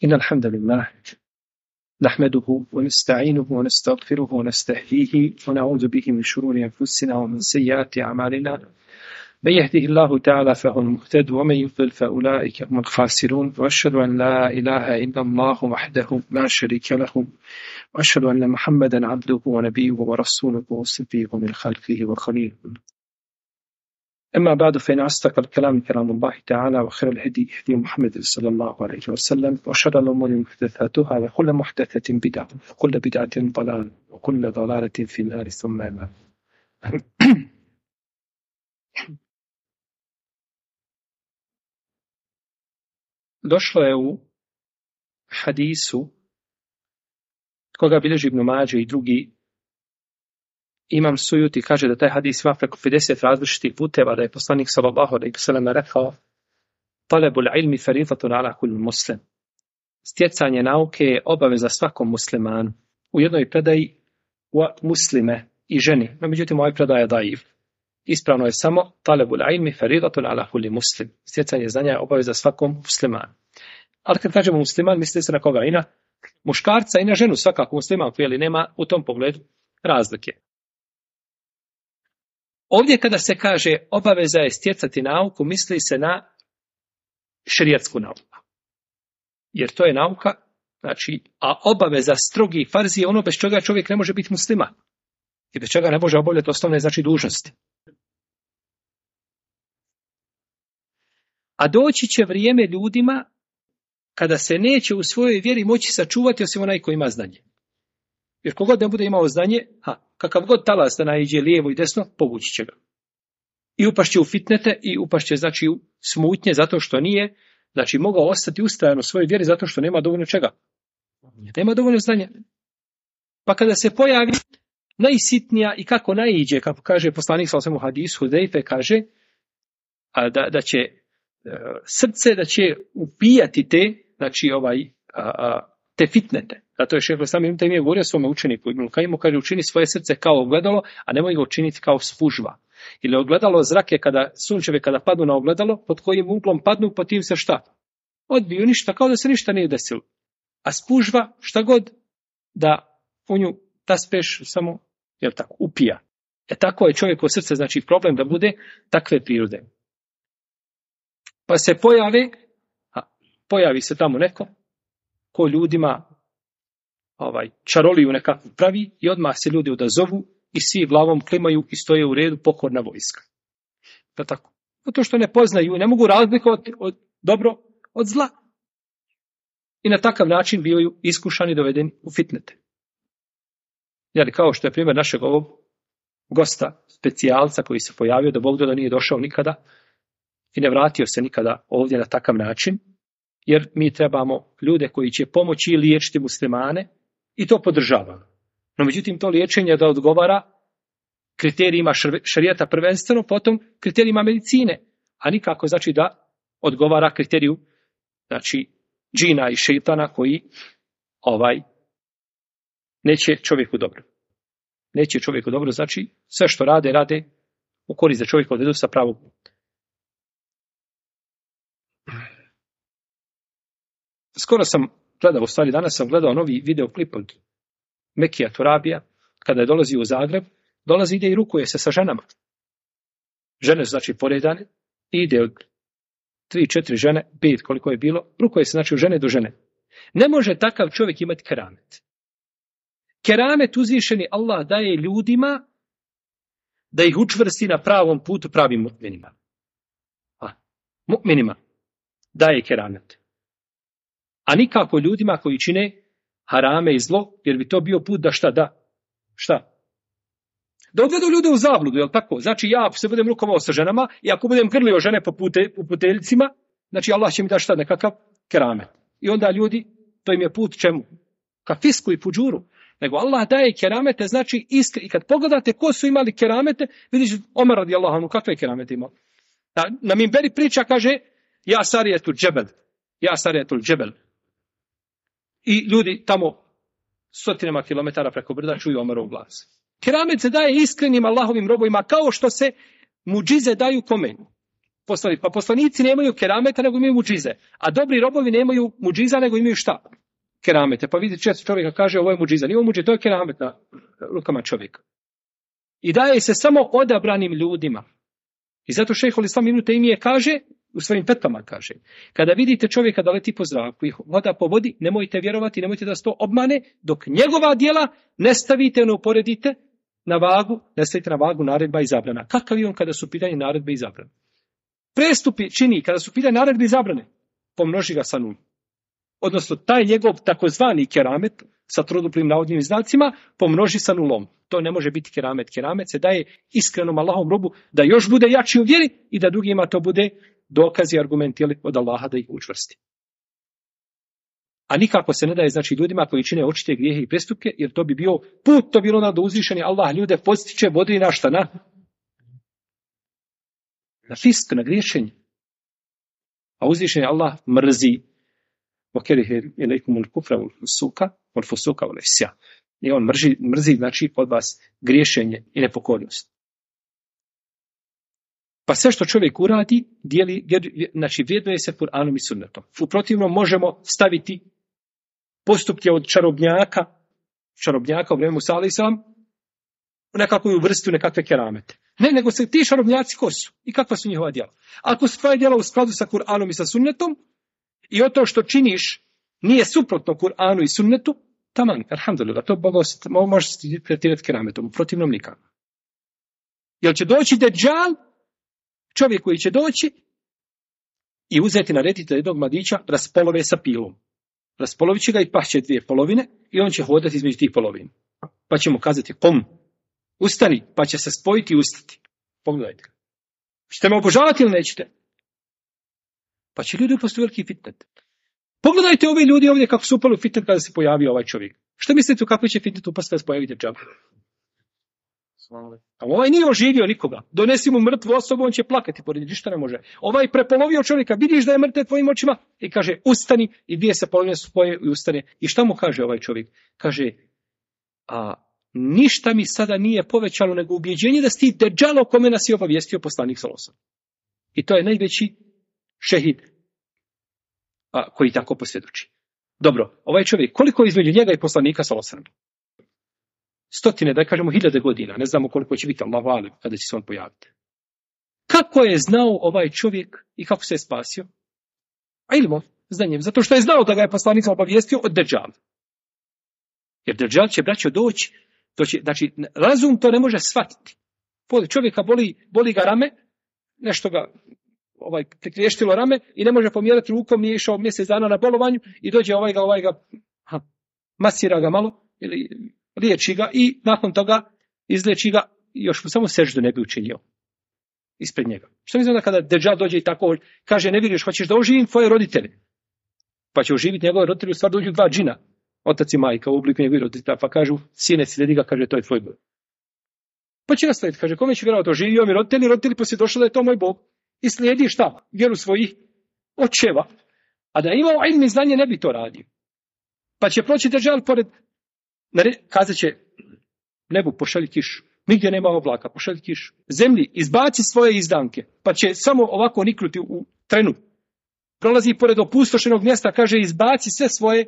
إن الحمد لله نحمده ونستعينه ونستغفره ونستهديه ونعوذ به من شرور أنفسنا ومن سيئات أعمالنا. من يهده الله تعالى فهو المهتد ومن يضلل فأولئك هم الخاسرون. وأشهد أن لا إله إلا الله وحده لا شريك له وأشهد أن محمدا عبده ونبيه ورسوله وصفيه من خلقه وخليله. أما بعد فإن أصدق الكلام كلام الله تعالى وخير الهدي هدي محمد صلى الله عليه وسلم وشر الأمور محدثاتها وكل محدثة بدعة وكل بدعة ضلالة وكل ضلالة في النار ثم أما بعد. Došlo je u hadisu koga bilježi Ibn Mađe i drugi Imam Sujuti kaže da taj hadis ima preko 50 različitih puteva, da je poslanik sallallahu alejhi ve sellem rekao: "Talabul ilmi faridatun ala kulli muslim." Stjecanje nauke je obaveza svakom muslimanu. U jednoj predaji muslime i ženi, no međutim ovaj predaja daif. Ispravno je samo talabul ilmi faridatun ala kulli muslim. Stjecanje znanja je obaveza svakom muslimanu. Ali kad kažemo musliman, misli se na koga? I na muškarca i na ženu, svakako musliman koji nema u tom pogledu razlike. Ovdje kada se kaže obaveza je stjecati nauku, misli se na šerijatsku nauku. Jer to je nauka, znači, a obaveza strogi farz je ono bez čega čovjek ne može biti musliman. I bez čega ne može obavljati osnovne, znači, dužnosti. A doći će vrijeme ljudima kada se neće u svojoj vjeri moći sačuvati osim onaj koji ima znanje. Jer kogod ne bude imao znanje, kakav god talas da naiđe lijevo i desno, povući će ga. I upašće u fitnete i upašće, znači, u smutnje zato što nije, znači, mogao ostati ustrajan u svojoj vjeri zato što nema dovoljno čega. Nema dovoljno znanja. Pa kada se pojavi najsitnija i kako naiđe, kako kaže poslanik sallallahu alejhi ve sellem u hadisu Hudejfe, kaže da će srce da će upijati te, znači, te fitnete. Zato je šejh Islam Ibn Tejmije govorio svome učeniku Ibn Kaimu, kaže: učini svoje srce kao ogledalo, a nemoj ga učiniti kao spužva. Ili ogledalo zrake sunčeve kada padnu na ogledalo, pod kojim uglom padnu, pod tim se šta? Odbiju ništa, kao da se ništa nije desilo. A spužva, šta god da u nju taspeš, samo, jel tako, upija. Tako je čovjekovo srce, znači, problem da bude takve prirode. Pa se pojavi se tamo neko ko ljudima čaroliju nekakvu pravi i odmah se ljudi odazovu i svi glavom klimaju i stoje u redu, pokorna vojska. Da tako. Zato što ne poznaju, ne mogu razlikovati od dobro od zla. I na takav način bivaju iskušani, dovedeni u fitnete. Jer kao što je primjer našeg ovog gosta, specijalca koji se pojavio, da Bog da nije došao nikada i ne vratio se nikada ovdje na takav način, jer mi trebamo ljude koji će pomoći i liječiti muslimane i to podržavamo. No međutim, to liječenje da odgovara kriterijima šerijata prvenstveno, potom kriterijima medicine, a nikako, znači, da odgovara kriteriju, znači, džina i šejtana koji neće čovjeku dobro. Neće čovjeku dobro, znači sve što rade u korist za čovjeka odvedu sa pravog puta. Skoro sam gledao, u stvari danas sam gledao novi videoklip od Mekija Turabija, kada je dolazio u Zagreb, ide i rukuje se sa ženama. Žene su, znači, poredane i ide od 3-4 žene, 5 koliko je bilo, rukuje se, znači, od žene do žene. Ne može takav čovjek imati keramet. Keramet uzvišeni Allah daje ljudima da ih učvrsti na pravom putu, pravim mu'minima. Mu'minima daje keramet. A nikako ljudima koji čine harame i zlo, jer bi to bio put da šta? Da odvedu ljude u zabludu, jel tako? Znači, ja se budem rukovao sa ženama i ako budem grlio žene po puteljcima, znači Allah će mi da šta? Nekakav keramet. I onda ljudi, to im je put čemu? Ka fisku i fuđuru. Nego Allah daje keramete, znači i kad pogledate ko su imali keramete, vidiš Omer radijallahu anhu kakve keramete imao. Na minberi priča, kaže: ja sarijetul džebel. I ljudi tamo stotinama kilometara preko brda čuju Omerov glas. Keramet se daje iskrenim Allahovim robovima, kao što se muđize daju kome? poslanik. Pa poslanici nemaju kerameta, nego imaju muđize. A dobri robovi nemaju muđiza, nego imaju šta? Keramete. Pa vidite, često čovjeka kaže ovo je muđiza. Nije ovo muđiza, to je keramet na rukama čovjeka. I daje se samo odabranim ljudima. I zato šejhul Islam Ibn Tejmije kaže, u svojim fetvama kaže, kada vidite čovjeka da leti po zraku i hoda po vodi, nemojte vjerovati, nemojte da se to obmane, dok njegova djela ne stavite, ne uporedite na vagu, ne stavite na vagu naredba i zabrana. Kakav je on kada su pitanje naredbe i zabrane? Prestupi čini, kada su pitanje naredbe i zabrane, pomnoži ga sa nulom. Odnosno, taj njegov takozvani keramet, sa troduplim navodnim znacima, pomnoži sa nulom. To ne može biti keramet. Keramet se daje iskrenom Allahom robu da još bude jači u vjeri i da drugima to bude dokaz i argument od Allaha da ih učvrsti. A nikako se ne daje znači ljudima koji čine očite grijehe i prestupke, jer to bi bio put, to bilo onda do uzvišenja Allah ljude postiče, vodi na šta? Na fisk, na griješenje. A uzvišenje Allah mrzi. I on mrzi znači od vas griješenje i nepokornost. Pa sve što čovjek uradi, znači vrijednuje se Kur'anom i sunnetom. U protivnom možemo staviti postupke od čarobnjaka u vrijeme Musa alejhi selam, u nekakvu vrstu, nekakve keramete. Ne, nego se ti čarobnjaci ko su i kakva su njihova djela. Ako su tvoje djela u skladu sa Kur'anom i sa sunnetom, i o to što činiš nije suprotno Kur'anu i sunnetu, taman, alhamdulillah, to može se tretirati kerametom, u protivnom nikako. Jer će doći Dejjal, čovjek koji će doći i uzeti narediti jednog mladića, raspolove sa pilom. Raspolovit će ga i pašće 2 polovine i on će hodati između tih polovina. Pa će mu kazati, ustani, pa će se spojiti i ustati. Pogledajte. Ćete me obožavati ili nećete? Pa će ljudi upasti veliki fitnet. Pogledajte ovi ljudi ovdje kako su upali u fitnet kada se pojavio ovaj čovjek. Što mislite u kakvi će fitnet upasti kada se pojavi Dejjal? A ovaj nije oživio nikoga. Donesi mu mrtvu osobu, on će plakati pored, ništa ne može. Ovaj prepolovio čovjeka, vidiš da je mrtav tvojim očima i kaže ustani i 2 se polovine spoje i ustane. I šta mu kaže ovaj čovjek? Kaže, ništa mi sada nije povećalo nego ubjeđenje da si ti Dejjal o kome nas je obavijestio poslanik sallallahu alejhi ve sellem. I to je najveći šehid koji tako posvjedoči. Dobro, ovaj čovjek, koliko je između njega i poslanika sallallahu alejhi ve sellem? Stotine, da kažemo 1000 godina, ne znamo koliko će biti Allahu alem kada će se on pojaviti. Kako je znao ovaj čovjek i kako se je spasio? Ilmom, znanjem, zato što je znao da ga je poslanik obavijestio od Dejjala. Jer Dejjal će, braćo, doći, znači, razum to ne može shvatiti. Čovjeka boli ga rame, nešto ga prikriještilo rame i ne može pomjerati rukom, nije išao mjesec dana na bolovanju i dođe ovaj ga masira ga malo ili liječi ga i nakon toga izliječi ga i još mu samo seždu ne bi učinio ispred njega. Što mislim da kada Dejjal dođe i tako kaže, ne vidiš, hoćeš da oživim tvoje roditelje? Pa će oživiti njegove roditelje, u stvari dođu 2 džina, otac i majka u obliku njegovih roditelja, pa kažu, sine, sledi ga, kaže, to je tvoj Bog. Pa će ga slijediti, kaže, kome će vjerovati, oživio mi roditelji poslije došlo da je to moj Bog. I slijedi šta? Vjeru svojih očeva. A da je imao ilm i znanje, ne bi to radio. Pa će proći Dejjal pored, kazat će nebu, pošalji kišu. Nigdje nema oblaka, pošalji kišu. Zemlji, izbaci svoje izdanke, pa će samo ovako niknuti u trenu. Prolazi pored opustošenog mjesta, kaže, izbaci sve svoje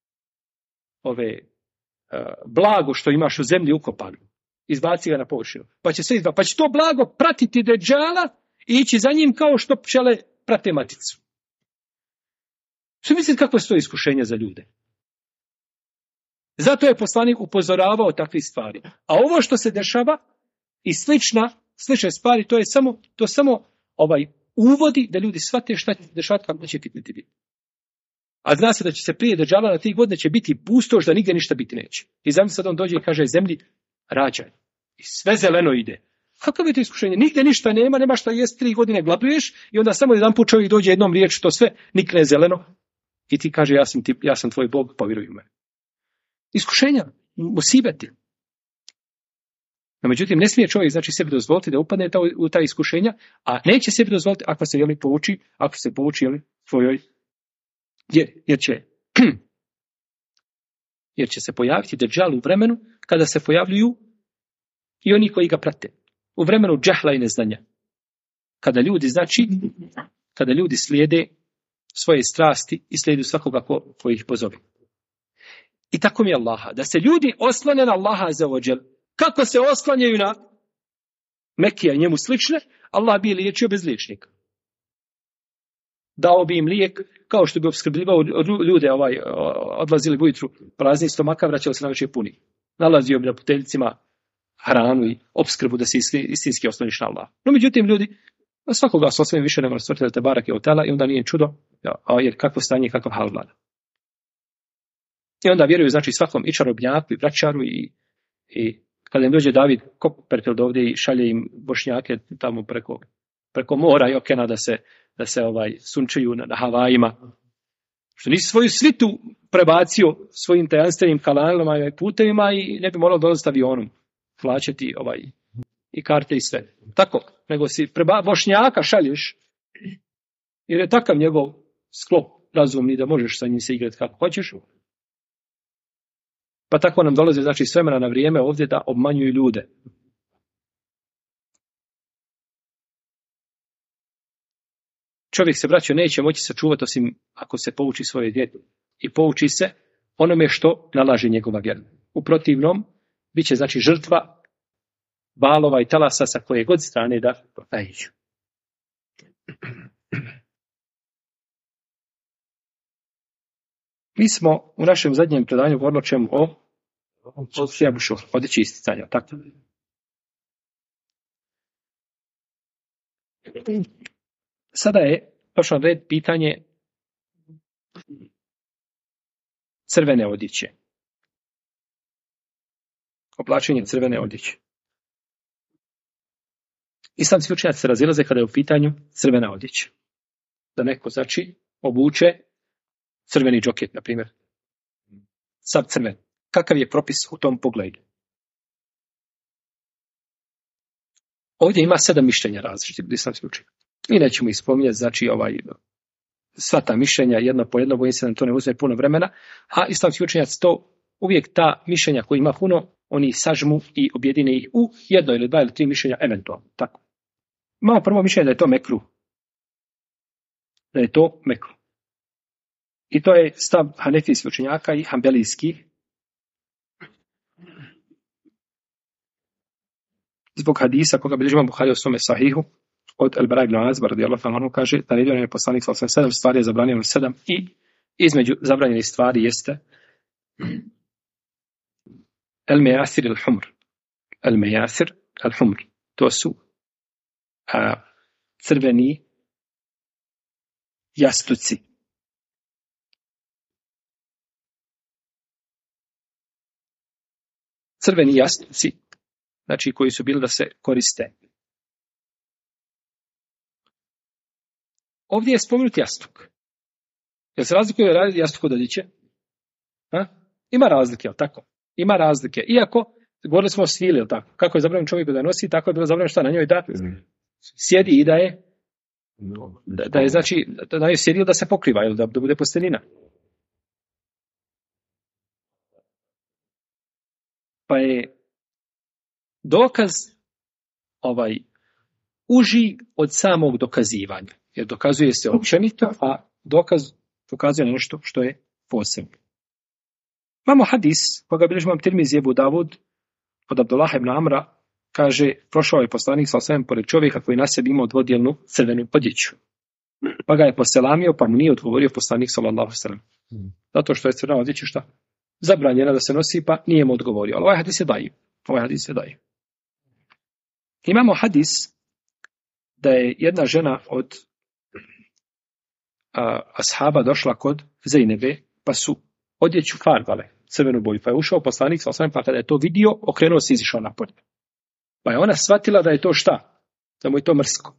blago što imaš u zemlji ukopano. Izbaci ga na površinu. Pa će pa će to blago pratiti Dejjala i ići za njim kao što pčele prate maticu. Što mislite kakvo je to iskušenje za ljude? Zato je poslanik upozoravao takvih stvari. A ovo što se dešava i slične stvari, to samo uvodi da ljudi shvate šta će dešavati, kako će fitneti biti. A zna se da će se prije Dejjala na 3 godine će biti pustoš, da nigdje ništa biti neće. I zamisli sad on dođe i kaže zemlji, rađaj. I sve zeleno ide. Kako je to iskušenje? Nigdje ništa nema šta jest, 3 godine gladuješ i onda samo jedan put čovjek dođe jednom riječju, to sve nikne zeleno i ti kaže ja sam tvoj Bog, povjeruj u mene. Iskušenja, musibeti. No, međutim, ne smije čovjek sebi dozvoliti da upadne u ta iskušenja, a neće sebi dozvoliti ako se pouči svojoj jer će se pojaviti Dejjal u vremenu kada se pojavljuju i oni koji ga prate. U vremenu džehla i neznanja. kada ljudi slijede svoje strasti i slijedu svakoga ko ih pozove. I tako mi je Allaha, da se ljudi oslone na Allaha azza wa džel. Kako se oslanjaju na Mekija i njemu slične, Allah bi liječio bez liječnika. Dao bi im lijek, kao što bi opskrbljivao ljude, odlazili ujutru prazni stomaka, vraćali se na večer puni. Nalazio bi na puteljcima hranu i opskrbu da se istinski osloniš na Allah. No međutim, ljudi svakoga su osvojem više nego na stvrtitelja te barake od tela i onda nije čudo, jer kakvo stanje, kakav hal vlada. I onda vjeruju, znači, svakom i čarobnjaku i vraćaru i kada im dođe David Copperfield ovdje i šalje im Bošnjake tamo preko mora i okena da se sunčaju na Havajima. Što nisi svoju svitu prebacio svojim tajanstvenim kanalima i putevima i ne bi morao dolaziti avionom, plaćati i karte i sve. Tako, nego si Bošnjaka šalješ, jer je takav njegov sklop razumni da možeš sa njim se igrati kako hoćeš. Pa tako nam dolaze, znači, s vremena na vrijeme ovdje da obmanjuju ljude. Čovjek se, braćo, neće moći sačuvati osim ako se pouči svoje dijete. I pouči se onome što nalaže njegova vjera. U protivnom, bit će, znači, žrtva valova i talasa sa koje god strane da naiđu. Mi smo u našem zadnjem predavanju govorili o čemu? O sjabušu, odjeći isticanja, tako? Sada je došao na red pitanje crvene odjeće. Oblačenje crvene odjeće. Islamski učenjaci se razilaze kada je u pitanju crvena odjeća. Da neko, znači, obuče crveni džoket, na primjer. Sav crven. Kakav je propis u tom pogledu? Ovdje ima 7 mišljenja različitih islamskih učenjaka. I nećemo ih spominjati, znači, sva ta mišljenja, jedno po jedno, bojim se da to ne uzme puno vremena, a islamski učenjaci to uvijek ta mišljenja koji ima puno, oni sažmu i objedine ih u jedno ili 2 ili 3 mišljenja, eventualno. Tako. Imamo prvo mišljenje da je to mekruh. Da je to mekruh. I to je stav hanefijskih učenjaka i hanbelijskih. Zbog hadisa koga bilježi Imam Buhari u svome sahihu od El-Bara ibn Azba radijallahu anhu kaže da naredio je poslanik sallallahu alejhi ve sellem 7 stvari je zabranjeno 7 i između zabranjenih stvari jeste el-mejasir el-humr. El-mejasir el-humr. To su crveni jastuci. Crveni jastuci, znači koji su bili da se koriste. Ovdje je spomenut jastuk. Jel se razlikuje jastuk od odjeće? Ima razlike, jel tako? Ima razlike. Iako, govorili smo o svili, jel tako? Kako je zabranjeno čovjeku da nosi, tako je bilo zabranjeno šta na njoj da sjedi i da je znači, da na njoj sjedi ili da se pokriva, ili da bude posteljina. Pa je dokaz uži od samog dokazivanja. Jer dokazuje se općenito, a dokaz dokazuje nešto što je posebno. Imamo hadis, koga bilježi Imam Tirmizi Ebu Davud, od Abdullah ibn Amra, kaže, prošao je poslanik sallallahu alejhi ve sellem pored čovjeka koji na sebi imao dvodjelnu crvenu odjeću. Pa ga je poselamio, pa mu nije odgovorio poslanik sallallahu alejhi ve sellem. Zato što je crvena odjeća šta? Zabranjena da se nosi, pa nije mu odgovorio. Ali ovaj hadis je daji. Imamo hadis da je jedna žena od ashaba došla kod Zejnebe, pa su odjeću farbale, crvenu boju. Pa je ušao poslanik, pa kada je to vidio, okrenuo se i izišao napolje. Pa je ona shvatila da je to šta? Da mu je to mrsko.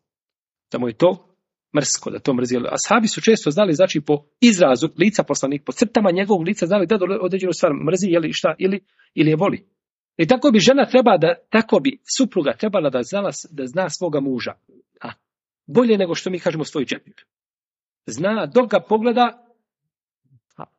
Da to mrzi. Ashabi su često znali, znači po izrazu lica poslanika, po crtama njegovog lica znali da određenu stvar mrzi ili je voli. I tako bi supruga trebala da zna svoga muža. Bolje nego što mi kažemo svoj džep. Zna, dok ga pogleda,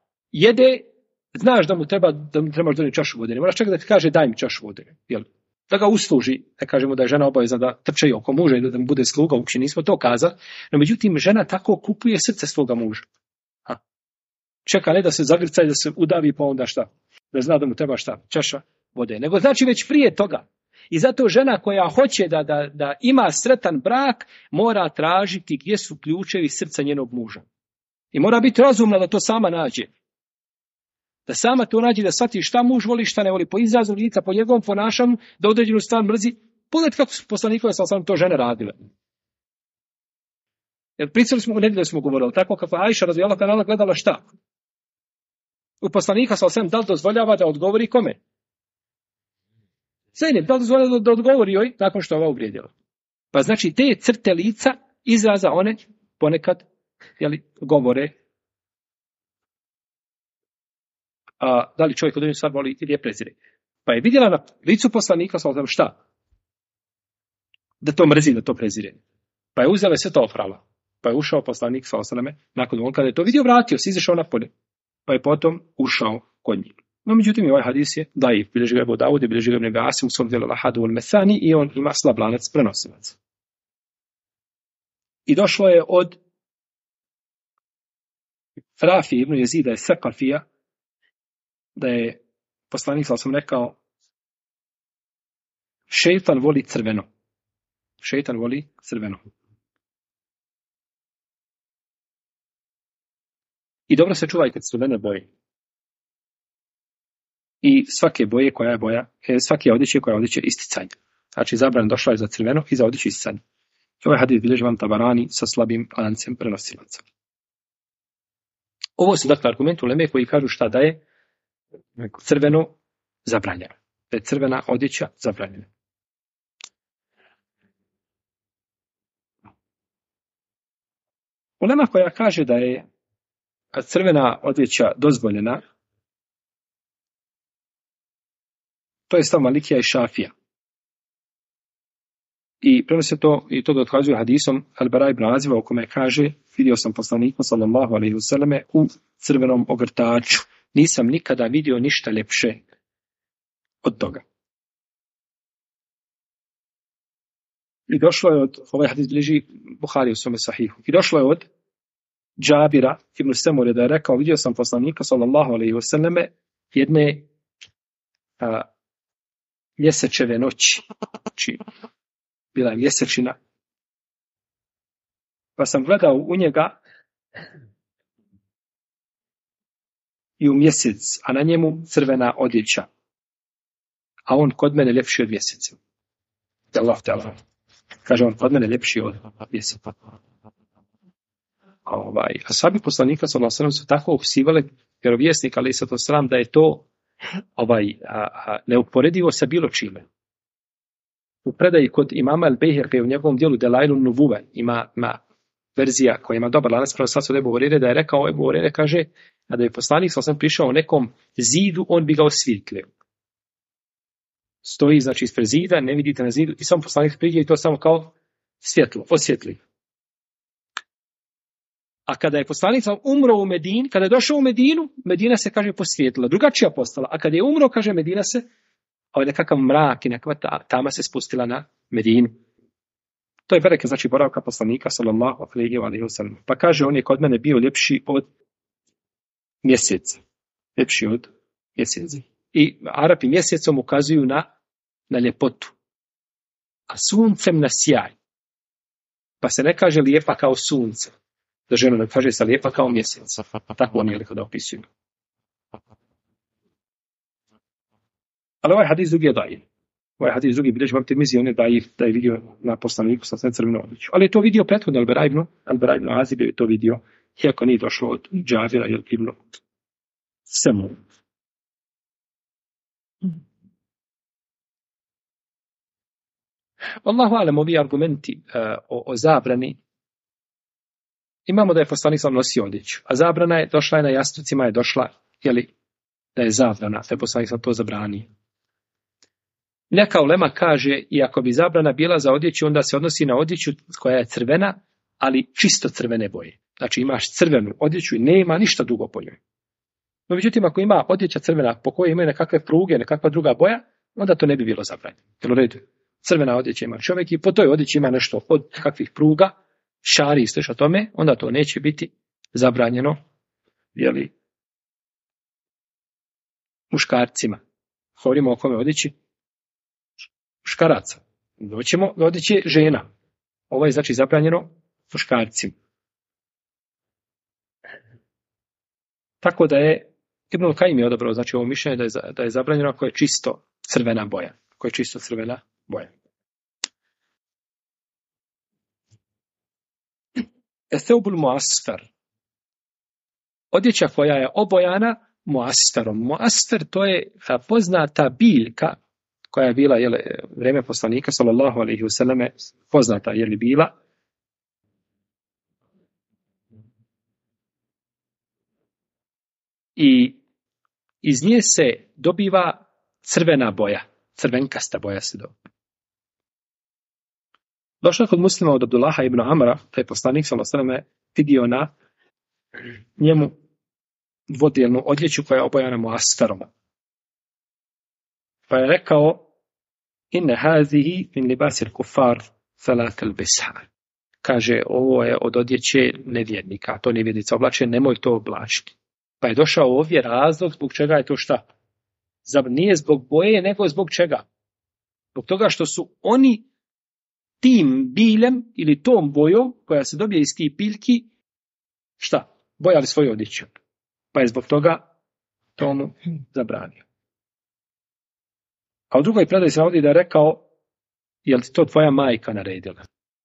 jede, znaš da mu trebaš donijeti čašu vode. Ne moraš čekati da ti kaže daj mi čašu vode. da ga usluži, ne kažemo da je žena obavezna da trče oko muža i da mu bude sluga, uopće nismo to kazali, no međutim žena tako kupuje srce svoga muža. Čeka ne da se zagrca i da se udavi pa onda šta, da zna da mu treba šta, čaša vode, nego znači već prije toga. I zato žena koja hoće da ima sretan brak mora tražiti gdje su ključevi srca njenog muža. I mora biti razumna da to sama nađe. Da sama to nađe, da shvati šta muž voli, šta ne voli, po izrazu lica, po njegovom ponašanju, da određenu stvar mrzi. Pogledajte kako su poslanikove sallallahu to žene radile. Jer pričali smo, u nedjelju smo govorili, tako kako Ajša radijallahu anha gledala šta? U poslanika sallallahu da li dozvoljava da odgovori kome? Zainab, da li dozvoljava da odgovori joj nakon što ova uvrijedila? Pa znači te crte lica, izraza one ponekad govore da li čovjek određenu stvar voli ili je prezire. Pa je vidjela na licu poslanika sallallahu šta? Da to mrzi, da to prezire. Pa je uzela sve to oprala. Pa je ušao poslanik sallallahu nakon on kada je to vidio, vratio se, izašao napolje. Pa je potom ušao kod njih. No međutim, ovaj hadis je daif, bilježi ga Ebu Davud, bilježi ga Ibn Asim u svom djelu Al-Ahad wal-Methani i on ima slab lanac prenosilaca. I došlo je od Rafi ibn Jezida je Sekafija, da je poslanik sallallahu rekao šejtan voli crveno. Šejtan voli crveno. I dobro se čuvajte crvene boje. I svake boje koja je boja, svake odjeće koja je odjeće isticanja. Znači zabran došla je za crveno i za odjeću isticanja. Ovaj hadis bilježi vam Tabarani sa slabim lancem prenosilaca. Ovo su dakle argumenti uleme koji kažu šta da je crveno zabranjeno. Da je crvena odjeća zabranjena. Ulema koja kaže da je crvena odjeća dozvoljena, to je stav Malikija i Šafija. I prenose to, i to dokazuje hadisom Al-Bara ibn Aziva, u kome kaže, vidio sam poslanika sallallahu alejhi ve selleme u crvenom ogrtaču. Nisam nikada vidio ništa ljepše od toga. I došlo je od, ovaj hadis bliži Buhari u svome sahihu, i došlo je od Džabira ibn Semure da je rekao, vidio sam poslanika sallallahu alejhi ve selleme jedne mjesečeve noći. Znači, bila je mjesečina. Pa sam gledao u njega i u mjesec, a na njemu crvena odjeća. A on kod mene ljepši od mjeseca. Allah. Kaže on, kod mene ljepši od mjeseca. A sahabi poslanika sallallahu alejhi ve sellem su tako opisivali vjerovjesnika alejhi salatu vesselam da je to neuporedivo sa bilo čime. U predaji kod imama Al-Bejheqi u njegovom dijelu Delailun Nubuve ima verzija koja ima dobar lanac prenosilaca od Ebu Hurajre da je rekao, Ebu Hurajre kaže, a da je poslanik sallallahu prišao u nekom zidu, on bi ga osvijetlio. Stoji znači ispred zida, ne vidite na zidu i sam poslanik priđe i to samo kao svjetlo, osvijetli. A kada je poslanik umro u Medini, kada je došao u Medinu, Medina se, kaže, posvijetlila, drugačija postala. A kada je umro, kaže, Medina se, nekakav mrak i nekakva tama se spustila na Medinu. To je bereke, znači, boravka poslanika, sallallahu alejhi ve sellem. Pa kaže, on je kod mene bio ljepši od mjeseca. Ljepši od mjeseca. I Arapi mjesecom ukazuju na ljepotu. A suncem na sjaj. Pa se ne kaže lijepa kao sunce. Da žena ne kaže sa lijepa kao mjesec. Tako oni je da opisuju. Ali ovaj hadis drugi je dajiv. Ovaj hadis drugi bilježi vam Tirmizi, on je dajiv da je vidio na poslaniku sa crvenom odjeću. Ali je to vidio prethodno Al-Bara ibn Azib je to vidio, iako nije došlo od Džabira ili ibn Semu. Allahu alem, ovi argumenti o zabrani, imamo da je poslanik sam nosio odjeću, a zabrana je došla na jastucima, je došla, da je zabrana, da je poslanik sam to zabranio. Neka ulema kaže, i ako bi zabrana bila za odjeću, onda se odnosi na odjeću koja je crvena, ali čisto crvene boje. Znači imaš crvenu odjeću i nema ništa drugo po njoj. No međutim, ako ima odjeća crvena po kojoj imaju nekakve pruge, nekakva druga boja, onda to ne bi bilo zabranjeno. Jel u redu? Crvena odjeća ima čovjek i po toj odjeći ima nešto od kakvih pruga, šari i slično tome, onda to neće biti zabranjeno, jeli, muškarcima. Govorimo o kome odjeći? Muškaraca. Doćemo do odjeće žena. Ovo je znači zabranjeno muškarcima. Tako da je Ibnul Kajim je odabrao, znači ovo mišljenje da je zabranjeno ako je čisto crvena boja. Ako je čisto crvena boja. Etheubul muasfar. Odjeća koja je obojana muasferom. Muasfer to je poznata biljka koja je bila vrijeme poslanika sallallahu alejhi ve selleme, poznata je li bila. I iz nje se dobiva crvena boja, crvenkasta boja se dobiva. Došlo je kod Muslima od Abdullaha ibn Amra, taj poslanik sallallahu alejhi ve selleme vidio na njemu dvodijelnu odjeću koja je obojana muasferom. Pa je rekao: inne hazihi min libasil kufar fala talbisha. Kaže, ovo je od odjeće nevjernika, to nevjernica oblače, nemoj to oblačiti. Pa je došao ovdje razlog zbog čega je to šta? Nije zbog boje, nego zbog čega? Zbog toga što su oni tim biljem ili tom bojom koja se dobije iz tih biljki, šta? Bojali svoju odjeću. Pa je zbog toga tomu zabranio. A u drugoj predaji se navodi da je rekao: jel ti to tvoja majka naredila?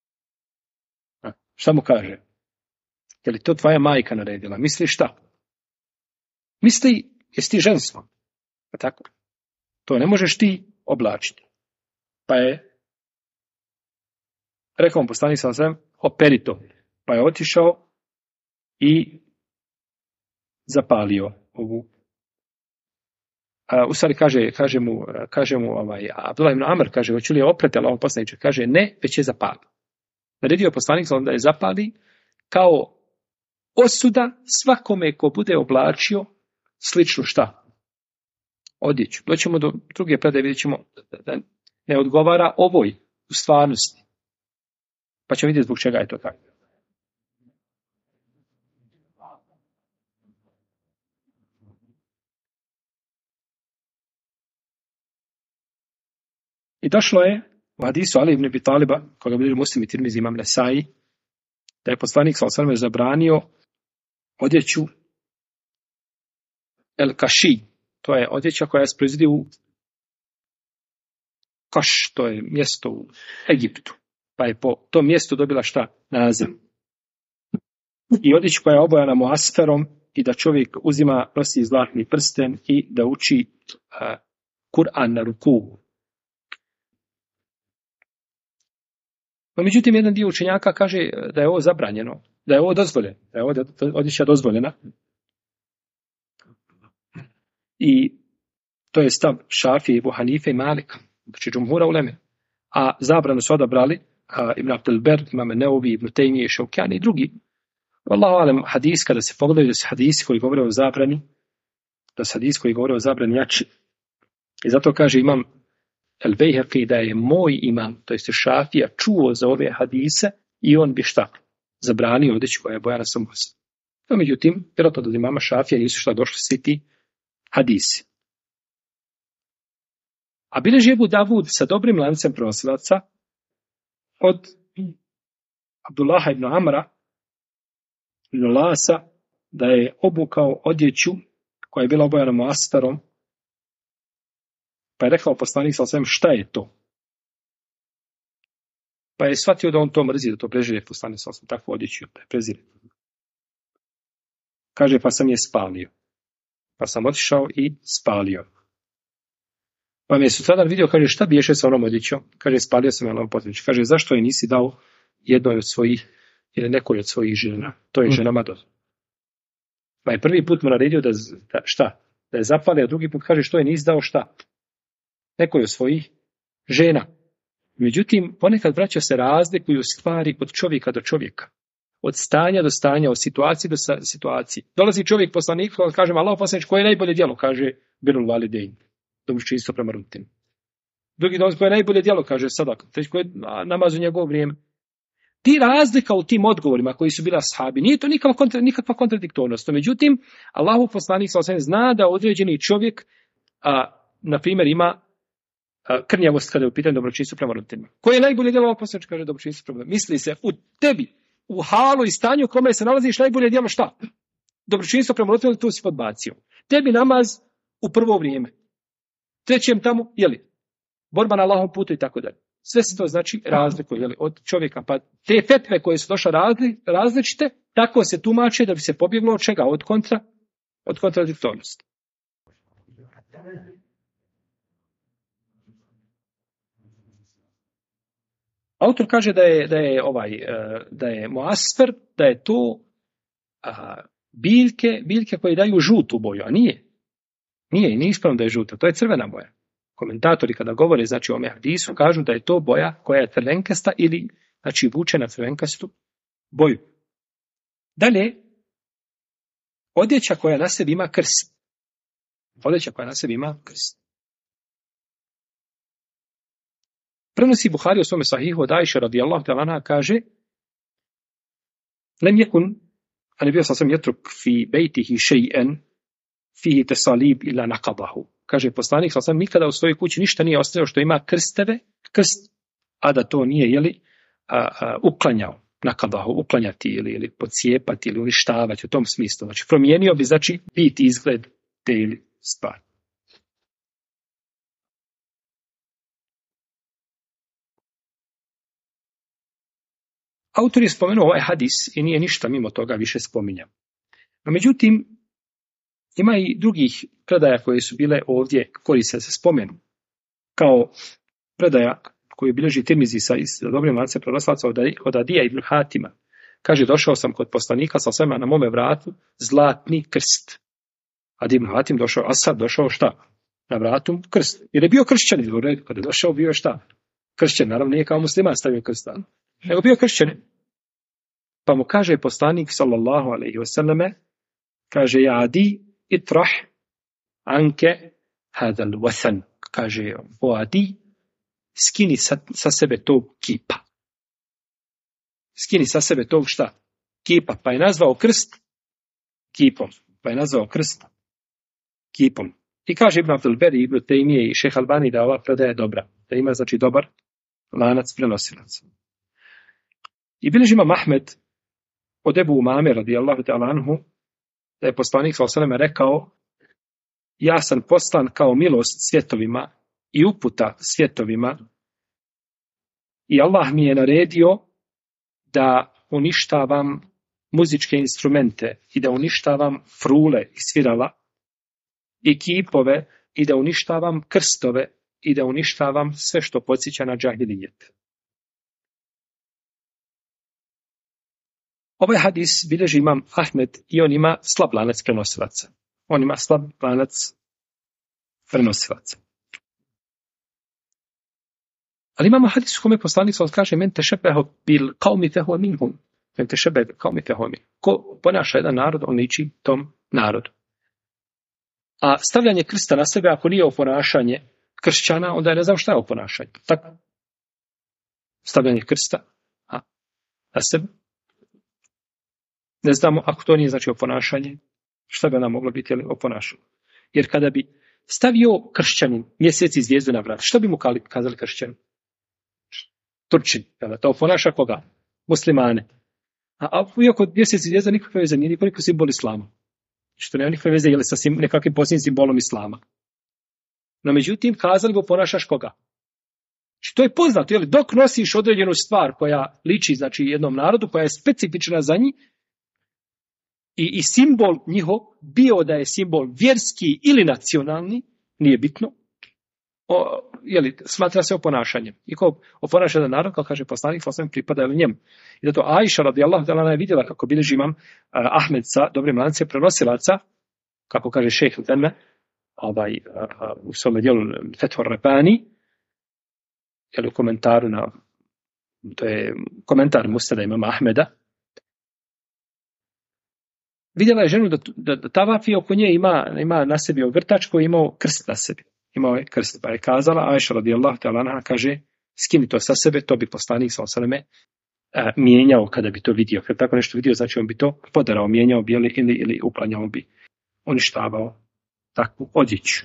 Šta mu kaže? Je li to tvoja majka naredila? Misli šta? Misli, jesi ti ženstvo? Pa tako. To ne možeš ti oblačiti. Pa je rekao mu poslanik sallallahu alejhi ve sellem: operi to. Pa je otišao i zapalio ovu. U stvari kaže mu Abdullah ibn Amr, kaže, hoću li je oprati, ali on poslaniče kaže ne, već je zapali. Naredio poslanik da je zapali kao osuda svakome ko bude oblačio sličnu šta? Odjeću. Doćemo do druge predaje, vidjet ćemo da ne odgovara ovoj u stvarnosti. Pa ćemo vidjeti zbog čega je to tako. I došlo je u hadisu Ali ibn Abi Taliba, koga bilježi Muslim i Tirmizi, imam Nesai, da je poslanik sallallahu alejhi ve sellem zabranio odjeću el kaši. To je odjeća koja se proizvodi u Kaš, to je mjesto u Egiptu. Pa je po tom mjestu dobila šta? Naziv. I odjeća koja je obojana muasferom i da čovjek nosi zlatni prsten i da uči Kur'an na ruku. No, međutim, jedan dio učenjaka kaže da je ovo zabranjeno, da je ovo dozvoljeno, da je ovo odjeća dozvoljena. I to je stav Šafije, Ebu Hanife i Malika, znači džumhura uleme. A zabranu su odabrali Ibn Abdel Ber, Imam Neovi, Ibn Tejmije, Šaukjani i drugi. Wallahu alem, hadis, kada se pogledaju da su hadisi koji govore o zabrani, da su hadisi koji govore o zabrani jači. I zato kaže Imam El Bejheqi da je moj imam, to jest Šafija, čuo za ove hadise i on bi šta? Zabranio odjeću koja je bojana sa muasferom. No, međutim, vjerojatno od imama Šafija nisu šta došli svi ti hadisi. A bilježi Ebu Davud sa dobrim lancem prenosilaca od Abdullaha ibn Amra ibn Lasa da je obukao odjeću koja je bila obojana muasferom. Pa je rekao poslanik sallallahu alejhi ve sellem: šta je to? Pa je shvatio da on to mrzi, da to prezire, poslanik sallallahu alejhi ve sellem takvu odjeću, da je prezire. Kaže, pa sam je spalio. Pa sam otišao i spalio. Pa mi je sutradan vidio, kaže, šta biješe sa onom odjećom? Kaže, spalio sam je onom potrebić. Kaže, zašto je nisi dao jednoj od svojih, ili nekoj od svojih žena? To je ženama dozvoljeno. Pa je prvi put mu naredio da šta? Da je zapalio, a drugi put kaže, što je nisi dao šta? Nekoj od svojih žena. Međutim, ponekad braća se razlikuju stvari od čovjeka do čovjeka. Od stanja do stanja, od situacije do situacije. Dolazi čovjek poslanik, kaže, Allah poslanič, koje je najbolje djelo? Kaže, birul validein. Dobiš čisto prema roditeljima. Drugi donos koje je najbolje djelo, kaže sadaka. Treći koje je namaz u njegovo vrijeme. Ti razlika u tim odgovorima koji su bila ashabi, nije to nikakva kontradiktornost. Međutim, Allahov poslanik zna da određeni čovjek, na primjer, ima krnjavost kada je u pitanju dobročinstvo prema roditeljima. Koje je najbolje djelo? Allahov poslanik kaže dobročinstvo prema roditeljima. Misli se u tebi, u halu i stanju u kome se nalaziš, najbolje djelo šta? Dobročinstvo prema roditeljima, tu si podbacio. Tebi namaz u prvo vrijeme. Trećem tamo, borba na Allahovom putu i tako dalje. Sve se to znači razlikuje od čovjeka. Pa te fetve koje su došle različite, tako se tumače da bi se pobjeglo od čega? Od kontradiktornosti. Autor kaže da je muasfer, da je to biljke koje daju žutu boju, a nije. Nije ispravno da je žuta, to je crvena boja. Komentatori kada govore znači o ome hadisu kažu da je to boja koja je crvenkasta ili znači vuče na crvenkastu boju. Dalje, odjeća koja na sebi ima krst. Prenosi Buhari u svome sahihu od Ajše radijallahu ta'ala anha kaže: "Lem yakun an bio sam jetruk fi bejtihi shay'an fihi tasalib illa naqadahu." Kaže poslanik sam nikada u svojoj kući ništa nije ostavio što ima krst, a da to nije uklanjao, naqadahu, uklanjati ili pocijepati ili uništavati u tom smislu. Znači promijenio bi znači bit izgled te ili stvari. Autor je spomenuo ovaj hadis i nije ništa mimo toga više spominjao. No, međutim, ima i drugih predaja koje su bile ovdje koriste se spomenu. Kao predaja koju bilježi Tirmizi sa dobrim lancem prenoslaca od Adija ibn Hatima. Kaže, došao sam kod poslanika sa svema na mome vratu zlatni krst. Adi ibn Hatim došao, a sad došao šta? Na vratu krst. Jer je bio kršćanin. Kada je došao bio šta? Kršćan, naravno nije kao musliman stavio krst, nego bio kršćanin. Pa mu kaže poslanik sallallahu alejhi ve selleme, kaže, ja Adi itrah anke hadal wasan. Kaže, o Adi, skini sa sebe tog kipa. Skini sa sebe tog šta? Kipa. Pa je nazvao krst kipom. I kaže Ibn Abdul Beri, Ibn Tejmije i Šejh Albani da ova predaja je dobra. Da ima znači dobar lanac prenosilaca. I bilježi Imam Ahmed od Ebu Umame radijallahu ta'ala anhu da je poslanik sallallahu alejhi ve sellem rekao, ja sam poslan kao milost svjetovima i uputa svjetovima i Allah mi je naredio da uništavam muzičke instrumente i da uništavam frule i svirala i kipove i da uništavam krstove i da uništavam sve što podsjeća na džahilijet. Ovaj hadis bilježi Imam Ahmed i on ima slab lanac prenosilaca. Ali imamo hadis u kome poslanik kaže men tešebehu bil qaumi fehuve minhum. Ko ponaša jedan narod, on liči tom narodu. A stavljanje krsta na sebe, ako nije oponašanje kršćana, onda je ne znam šta je oponašanje. Tako? Stavljanje krsta na sebe. Ne znamo, ako to nije znači oponašanje, šta bi nam moglo biti oponašanje. Jer kada bi stavio kršćanin mjesec i zvijezdu na vrat, što bi mu kazali kršćani? Turčin. To oponaša koga? Muslimane. A iako mjesec i zvijezda nikakve veze nije niko simbol islama. Što nema nikakve veze sa nekakvim posljednjim simbolom islama. No međutim, kazali ga oponašaš koga? To je poznato, dok nosiš određenu stvar koja liči znači jednom narodu, koja je specifična za njih, i simbol njihov, bio da je simbol vjerski ili nacionalni, nije bitno, smatra se oponašanjem. I ko oponaša da narod, kao kaže poslanik, pripada njemu. I zato Ajša radijallahu ta'ala anha je vidjela kako bilježi Imam Ahmed sa dobrim lancem prenosilaca, kako kaže šejh Al-Demme, u svome dijelu Fethur Rabani, u komentaru to je komentar Musneda imama Ahmeda, vidjela je ženu da tavafi oko nje ima na sebi ogrtač koji je imao krst na sebi. imao je krst. Pa je kazala, Ajša radijallahu ta'ala anha kaže, skini to sa sebe, to bi poslanik sallallahu alejhi ve selleme mijenjao kada bi to vidio. Kad tako nešto vidio, znači on bi to podarao, mijenjao bi ili uklanjao bi, uništavao takvu odjeću.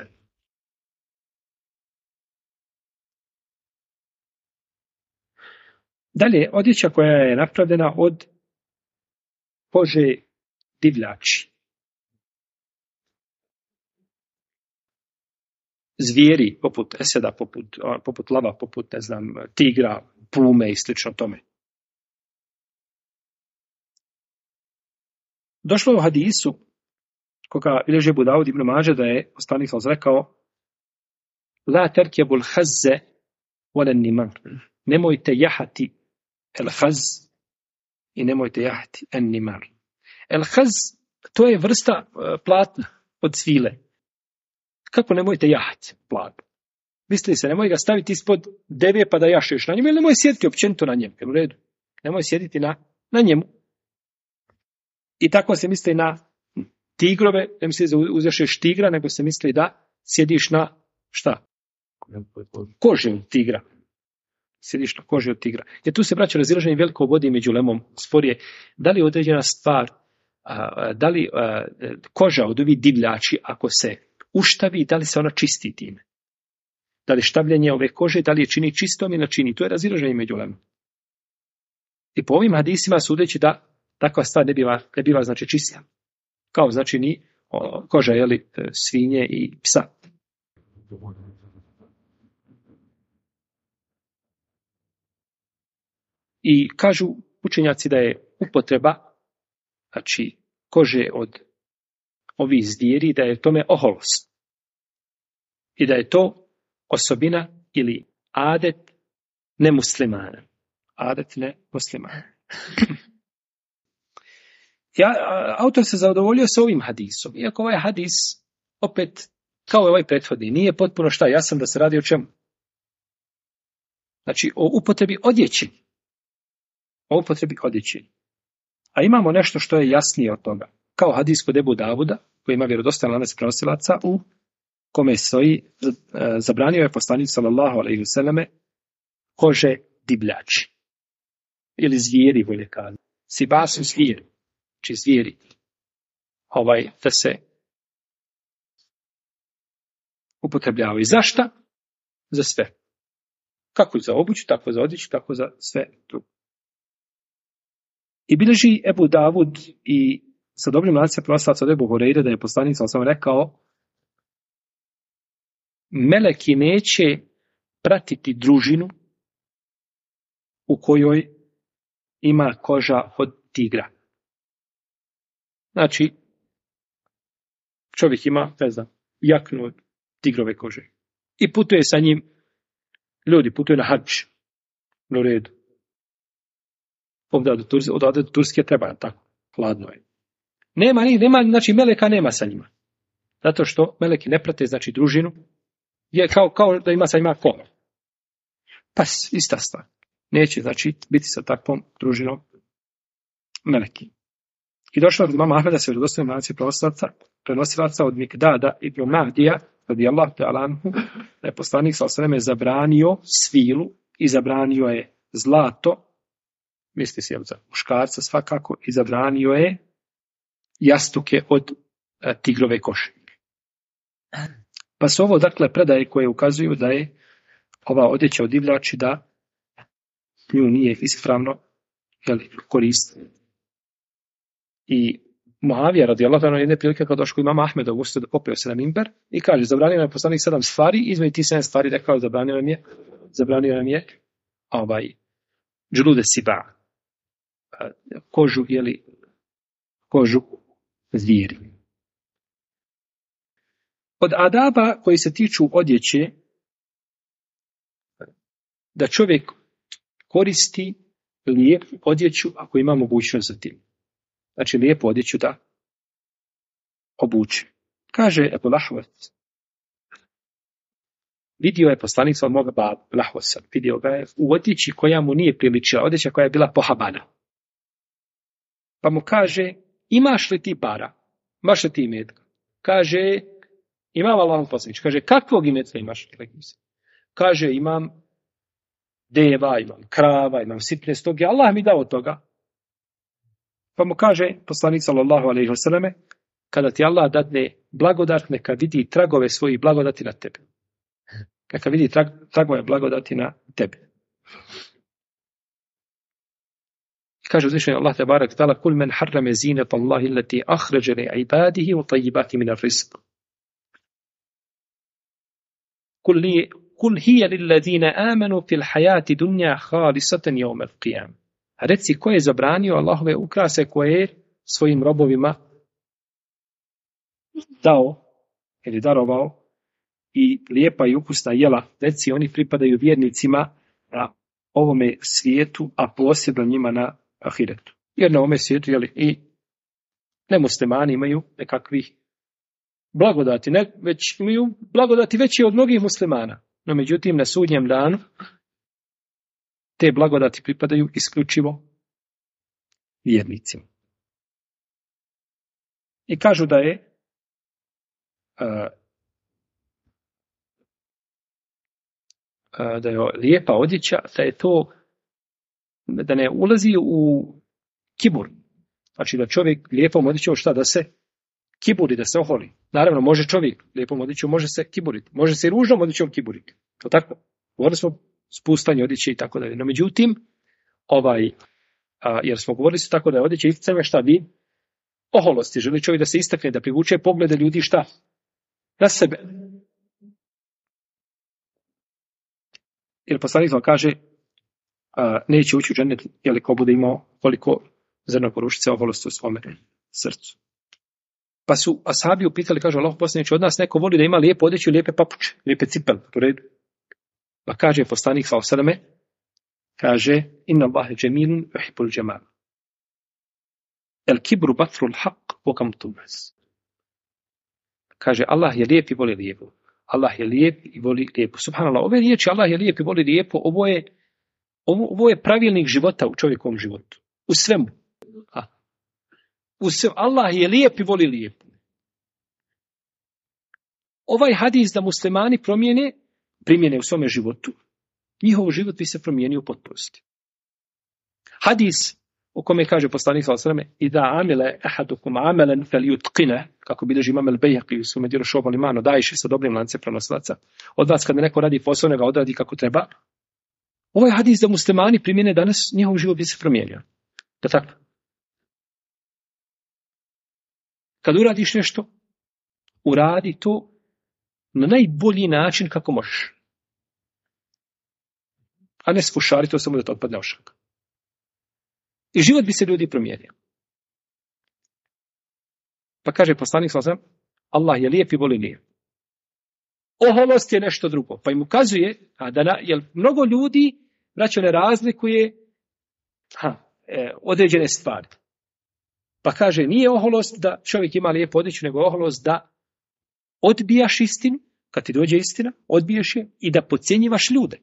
Dalje, odjeća koja je napravljena od kože divljači. Zvijeri, poput eseda, poput lava, poput, ne znam, tigra, pume i slično tome. Došlo je u hadisu, koga bilježi Abu Davud ibn Mađe, da je poslanik rekao: La terkebul hazze wala nimar. Nemojte jahati el haz i nemojte jahati en nimar. El haz, to je vrsta platna od svile. Kako nemojte jahati platno? Misli se, nemoj ga staviti ispod deve pa da jašeš na njemu, ili nemoj sjediti općenito na njemu, u redu. Nemoj sjediti na njemu. I tako se misli na tigrove, ne misli da uzješeš tigra, nego se misli da sjediš na šta? Koži od tigra. Sjediš na koži od tigra. Jer tu se braća razilaženje veliko vodi među lemom. Spor je da li određena stvar, da li koža od ovih divljači, ako se uštavi, da li se ona čisti time. Da li štavljanje ove kože, da li je čini čistom ili ne čini. To je razilaženje među lemom. I po ovim hadisima sudeći da takva stvar ne biva znači čista. Kao znači ni koža svinje i psa. I kažu učenjaci da je upotreba znači kože od ovih zvijeri, da je tome oholost. I da je to osobina ili adet nemuslimana. Adet nemuslimana. Autor se zadovoljio sa ovim hadisom. Iako ovaj hadis, opet, kao i ovaj prethodni, nije potpuno jasan da se radi o čemu. Znači, o upotrebi odjeći. O upotrebi odjeći. A imamo nešto što je jasnije od toga. Kao hadis kod Ebu Davuda, koji ima vjerodostojan lanac prenosilaca, u kome stoji, zabranio je poslanik sallallahu alejhi ve selleme kože divljači. Ili zvijeri, bolje kazati. Sibasu zvijeri. Či zvijeri. Da se upotrebljavaju. Zašta? Za sve. Kako za obuću, tako za odjeću, tako za sve drugo. I bilježi Ebu Davud i sa dobrim lancem prenosilaca od Ebu Hureyre da je poslanik sam rekao: meleki neće pratiti družinu u kojoj ima koža od tigra. Znači, čovjek ima, ne znam, jaknu od tigrove kože. I putuje sa njim, ljudi putuju na hadž. U redu. Od Turske treba tako, hladno je. Nema, znači meleka nema sa njima. Zato što meleki ne prate, znači družinu, je kao da ima sa njima kola. Pas, ista stvar. Neće, znači, biti sa takvom družinom meleki. I došlo od imama Ahmeda se vjerodostojnim lancem prenosilaca od Mikdada ibn Mahdija, radijallahu ta'ala anhu, da je poslanik sallallahu alejhi ve selleme zabranio svilu i zabranio je zlato, misli se za muškarca svakako, i zabranio je jastuke od tigrove kože. Pa su ovo dakle predaje koje ukazuju da je ova odjeća od divljači da nju nije ispravno koristiti. I Muavija radijallahu anhu jedne prilike kad došao imam Ahmeda u Musnadu, popeo se na minber i kaže: zabranio nam je poslanik 7 stvari, između tih 7 stvari rekao zabranio nam je džulude siba, kožu zvijeri. Od adaba koji se tiču odjeće, da čovjek koristi lijepu odjeću ako ima mogućnost za tim. Znači lijepu odjeću da obuče. Kaže Ebu Lahvac, vidio je poslanik svog moga baba Lahvasa, vidio ga je u odjeći koja mu nije priličila, odjeća koja je bila pohabana. Pa mu kaže: imaš li ti para? Imaš li ti imetka? Kaže: Imam Allahov poslaniče. Kaže, kakvog imetka imaš? Kaže, imam deva, imam krava, imam sitne stoge. Allah mi dao od toga. Pa mu kaže poslanik sallallahu alejhi ve selleme, kada ti Allah dadne blagodat, neka vidi tragove svojih blagodati na tebe. Neka vidi tragove blagodati na tebe. Kaže uzvišeni Allah tebarek ta'ala, kul men harrame zinata Allahi allati akhraja li ibadihi wa tayyibati min ar-rizq. Kul hiya lil ladina amanu fil hayati dunya khalisatan yawm al-qiyam. Reci ko je zabranio Allahove ukrase koje je svojim robovima dao ili darovao i lijepa i ukusna jela, reci oni pripadaju vjernicima na ovome svijetu, a posebno njima na ahiretu. Jer na ovome svijetu i nemuslimani imaju nekakvih blagodati, već imaju blagodati veće od mnogih muslimana. No međutim na sudnjem danu te blagodati pripadaju isključivo vjernicima. I kažu da je lijepa odjeća, da je to da ne ulazi u kibur. Znači da čovjek lijepom odjećom šta da se kiburi, da se oholi. Naravno može čovjek lijepom odjećom može se kiburiti. Može se i ružnom odjećom kiburiti. To tako. Govorili smo spustanje odjeće i tako dalje. No međutim, jer smo govorili su tako da je odjeća isticanje šta vid oholosti. Želi čovjek da se istakne, da privuče poglede ljudi šta? Na sebe. Jer poslanik vam kaže neće ući u džennet jeli ko bude imao koliko zrna korušice oholosti u svome srcu. Pa su ashabi upitali, kaže Allah poslaniče, od nas neko voli da ima lijepu odjeću, lijepe papuče, lijepe cipele, u redu. Pa kaže poslanik sallallahu alejhi ve selleme, kaže inna Allahe džemilun yuhibbul džemal. El kibru batrul haq wa kamtum nas. Kaže Allah je lijep i voli lijepo. Allah je lijep i voli lijepo. Subhanallah, ove riječi Allah je lijep i voli lijepo, ovo je pravilnik života u čovjekovom životu. U svemu. Allah je lijep i voli lijepo. Ovaj hadis da muslimani primjene u svome životu, njihov život bi se promijenio u potpunosti. Hadis u kome kaže poslanik sallallahu alejhi ve selleme idha amila ahadukum amalan falyutqina, kako bilježi Imam al-Bejhaqi u svome djelu Šu'ab al-Iman, daješi sa dobrim lancem prenosilaca. Od vas kada neko radi posao, neka odradi kako treba. Ovaj hadis da muslimani primjene danas, njihov život bi se promijenio. Da tako? Kad uradiš nešto, uradi to na najbolji način kako možeš. A ne sfušari to samo da to otpadne ošak. I život bi se ljudi promijenio. Pa kaže poslanik sallallahu alejhi ve sellem, Allah je lijep i voli lijep. Oholost je nešto drugo. Pa im ukazuje, jer mnogo ljudi braćo ne razlikuje određene stvari. Pa kaže, nije oholost da čovjek ima lijepu odjeću, nego oholost da odbijaš istinu, kad ti dođe istina, odbiješ je i da podcjenjivaš ljude.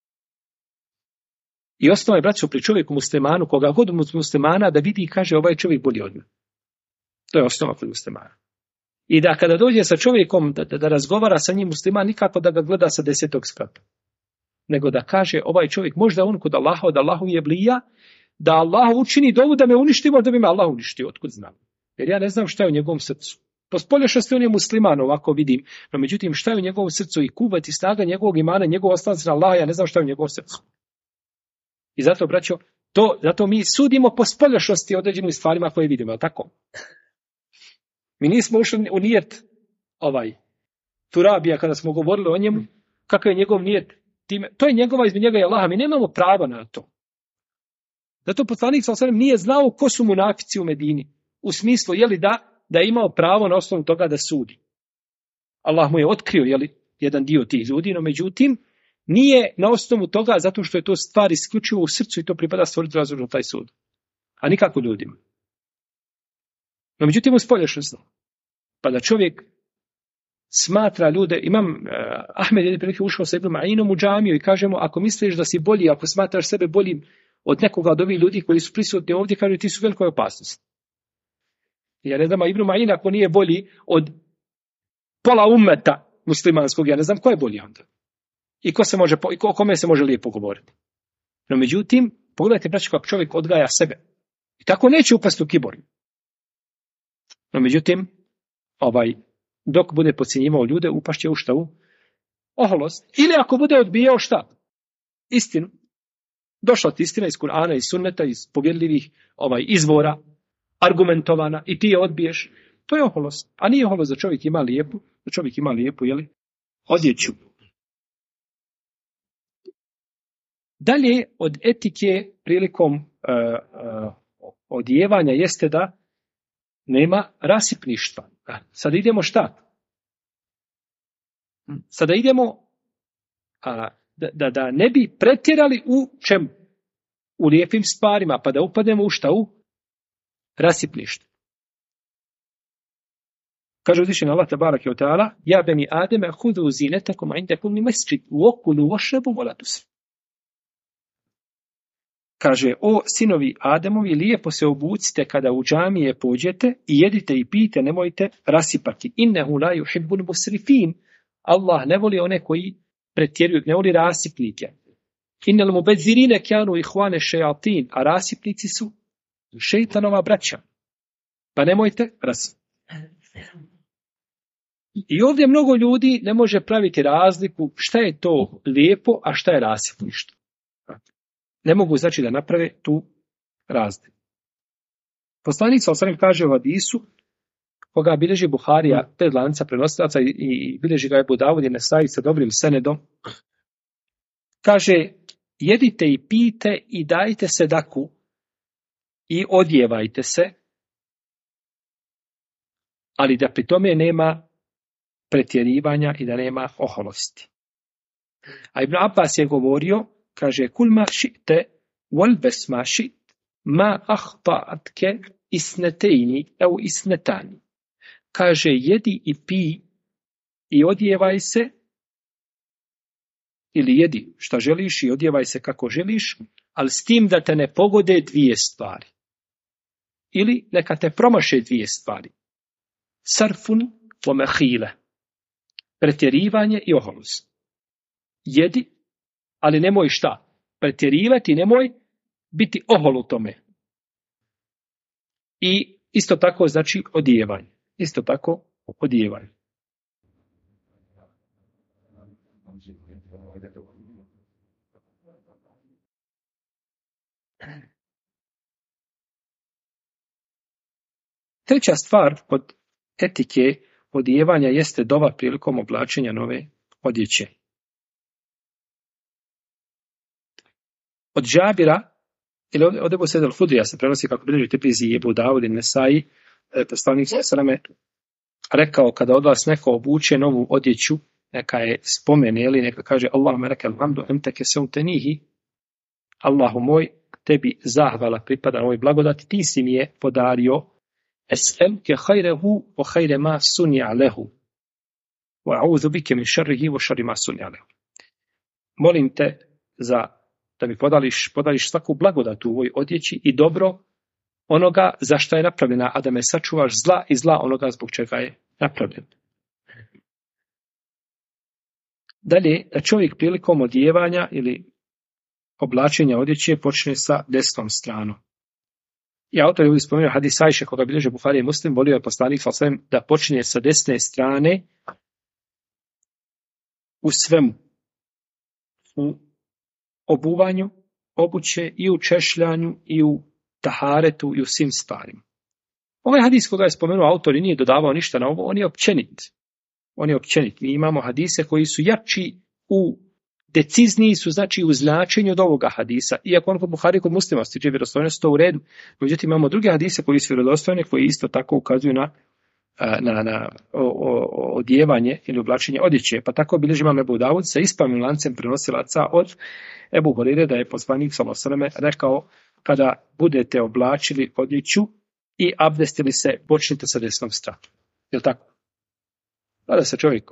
I osnova je, braćo, pri čovjeku muslimanu, koga god muslimana, da vidi i kaže ovaj čovjek bolji od mene. To je osnova kod muslimana. I da kada dođe sa čovjekom da razgovara sa njim musliman, nikako da ga gleda sa 10. sprata. Nego da kaže ovaj čovjek, možda on kod Allaha, od Allahu je blija, da Allah učini dovu da me uništi, možda bi me Allah uništio, otkud znam. Jer ja ne znam šta je u njegovom srcu. Po spoljašnosti on je musliman, ovako vidim. No međutim, šta je u njegovom srcu i kuvat i snaga njegovog imana, njegov oslanac na Allaha, ja ne znam šta je u njegovom srcu. I zato, braćo, zato mi sudimo po spoljašnosti određenim stvarima koje vidimo, je tako? Mi nismo ušli u nijet Turabija kada smo govorili o njemu, kakav je njegov nijet. To je njegova između njega i Allaha, mi nemamo prava na to. Zato poslanik sallallahu alejhi ve sellem nije znao ko su munafici u Medini. U smislu, da je imao pravo na osnovu toga da sudi. Allah mu je otkrio, jedan dio tih ljudi, no međutim, nije na osnovu toga zato što je to stvar isključivo u srcu i to pripada stvoriti razlog na taj sud. A nikako ljudima. No međutim, u spoljašnostno. Pa da čovjek smatra ljude, Ahmed je prilike ušao sa Ibn Ma'inom u džamiju i kaže mu, ako misliš da si bolji, ako smatraš sebe boljim od nekoga od ovih ljudi koji su prisutni ovdje, kaže ti su u velikoj opasnosti. Ja ne znam, Ibn Ma'in ako nije bolji od pola ummeta muslimanskog, ja ne znam ko je bolji onda. I o kome se može lijepo govoriti. No međutim, pogledajte, braći, kako čovjek odgaja sebe. I tako neće upasti u kibor. No međutim, dok bude podcjenjivao ljude, upašće u šta? U oholost. Ili ako bude odbijao šta? Istinu. Došla ti istina iz Kur'ana, iz sunneta, iz povjerljivih izvora, argumentovana, i ti je odbiješ. To je oholost. A nije oholost da čovjek ima lijepu, odjeću. Dalje, od etike prilikom odjevanja jeste da nema rasipništva. Sada idemo šta? Sada idemo da ne bi pretjerali u čemu? U lijepim stvarima, pa da upademo u šta? U rasipništvo. Kaže uzvišeni Allah tabaraka wa ta'ala: Ja beni Ademe hudu zinetakum inda kulli mesjid wa kulu washrabu wa la tusrifu. Kaže, o sinovi Ademovi, lijepo se obucite kada u džamije pođete i jedite i pijte, nemojte rasipati. Innehu la yuhibbul musrifin. Allah ne voli one koji pretjeruju, ne voli rasipnike. Innal mubedzirine kanu ihvane šejatin, a rasipnici su šejtanova braća. Pa nemojte rasipati. I ovdje mnogo ljudi ne može praviti razliku šta je to lijepo, a šta je rasipništvo. Ne mogu znači da naprave tu razliku. Poslanik s.a.v. kaže u hadisu, koga bilježi Buharija, pred lanca prenosilaca i bilježi ga Ebu Davud i Nesai sa dobrim senedom, kaže, jedite i pijte i dajte sedaku i odjevajte se, ali da pri tome nema pretjerivanja i da nema oholosti. A Ibn Abbas je govorio, kaže, kul ma ši'te, walbes ma ši't, ma ahta'atke isnetejni, evo isnetani. Kaže, jedi i pi i odjevaj se, ili jedi šta želiš i odjevaj se kako želiš, ali s tim da te ne pogode dvije stvari. Ili neka te promaše dvije stvari. Sarfun wa mehile. Pretjerivanje i oholost. Jedi, ali nemoj šta? Pretjerivati, nemoj biti ohol u tome. I isto tako znači odjevanje. Isto tako odjevanje. Treća stvar od etike odjevanja jeste dova prilikom oblačenja nove odjeće. Od Džabira, ili od Ebu Sejda al-Hudrija se prenosi kako bilježi Tirmizi, Ebu Davud i Nesai, poslanik s.a.v. rekao, kada od vas neko obuče novu odjeću, neka je spomene, ili neka kaže Allahumma lakal hamdu ente kesawtanihi, Allahu moj, tebi zahvala pripada ovoj blagodati, ti si mi je podario, es'elke khayrehu wa khayre ma sunja lehu, wa a'udhu bike min šarrihi wa šarri ma sunja lehu. Molim te da mi podariš svaku blagodat u ovoj odjeći i dobro onoga za što je napravljena, a da me sačuvaš zla i zla onoga zbog čega je napravljen. Dalje, da čovjek prilikom odjevanja ili oblačenja odjeće počne sa desnom stranom. I autor je ovdje spomenuo hadis Ajše, koga bilježe Buharija i Muslim, volio je poslanik s.a.v. da počne sa desne strane u svemu. U obuvanju, obuće i u češljanju i u taharetu i u svim stvarima. Ovaj hadis koga je spomenuo autor i nije dodavao ništa na ovo, on je općenit. Mi imamo hadise koji su jači decizniji su znači u značenju od ovoga hadisa. Iako on kod Buhari kod Muslima stiče vjerodostojnost, to u redu. Međutim, imamo druge hadise koji su vjerodostojne, koji isto tako ukazuju na odjevanje ili oblačenje odjeće. Pa tako bilježi imam Ebu Davud sa ispravnim lancem prenosilaca od Ebu Hurire da je poslanik s.a.v. rekao, kada budete oblačili odjeću i abdestili se, počnite sa desnom stranom. Je li tako? Kada se čovjek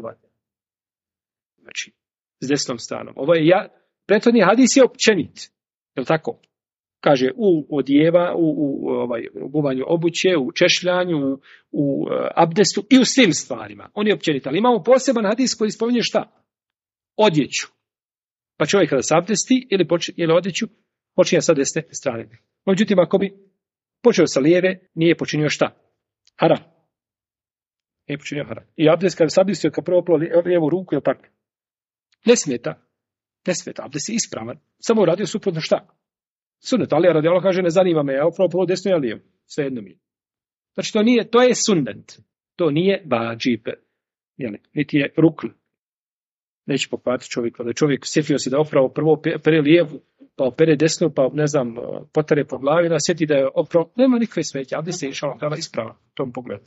znači, s desnom stranom. Prethodni hadis je općenit. Je li tako? kaže u odjeva, u obuvanju obuće, u češljanju, u abdestu i u svim stvarima. On je općenit, ali imamo poseban hadis koji spominje šta? Odjeću. Pa čovjek kada se abdesti ili odjeću, počinje sa desne strane. Međutim, ako bi počeo sa lijeve, nije počinio šta? Haram. Nije počinio haram. I abdest kada se abdestio, kad prvo oprao lijevu ruku, je tako. Ne smeta. Abdest je ispravan. Samo uradio suprotno šta? Sunnet. Ali radi Allah kaže, ne zanima me, ja opravo desno, ja lijevo. Svejedno mi je. Znači, to je sunnet. To nije vađib. Niti je rukl. Neće pokvariti čovjek. Kada čovjek sjetio se da opravo prvo pere lijevu, pa opere desnu, pa potare po glavi, da sjeti da je opravo. Nema nikakve smetnje. Abdest je inšallah tada ispravan u tom pogledu.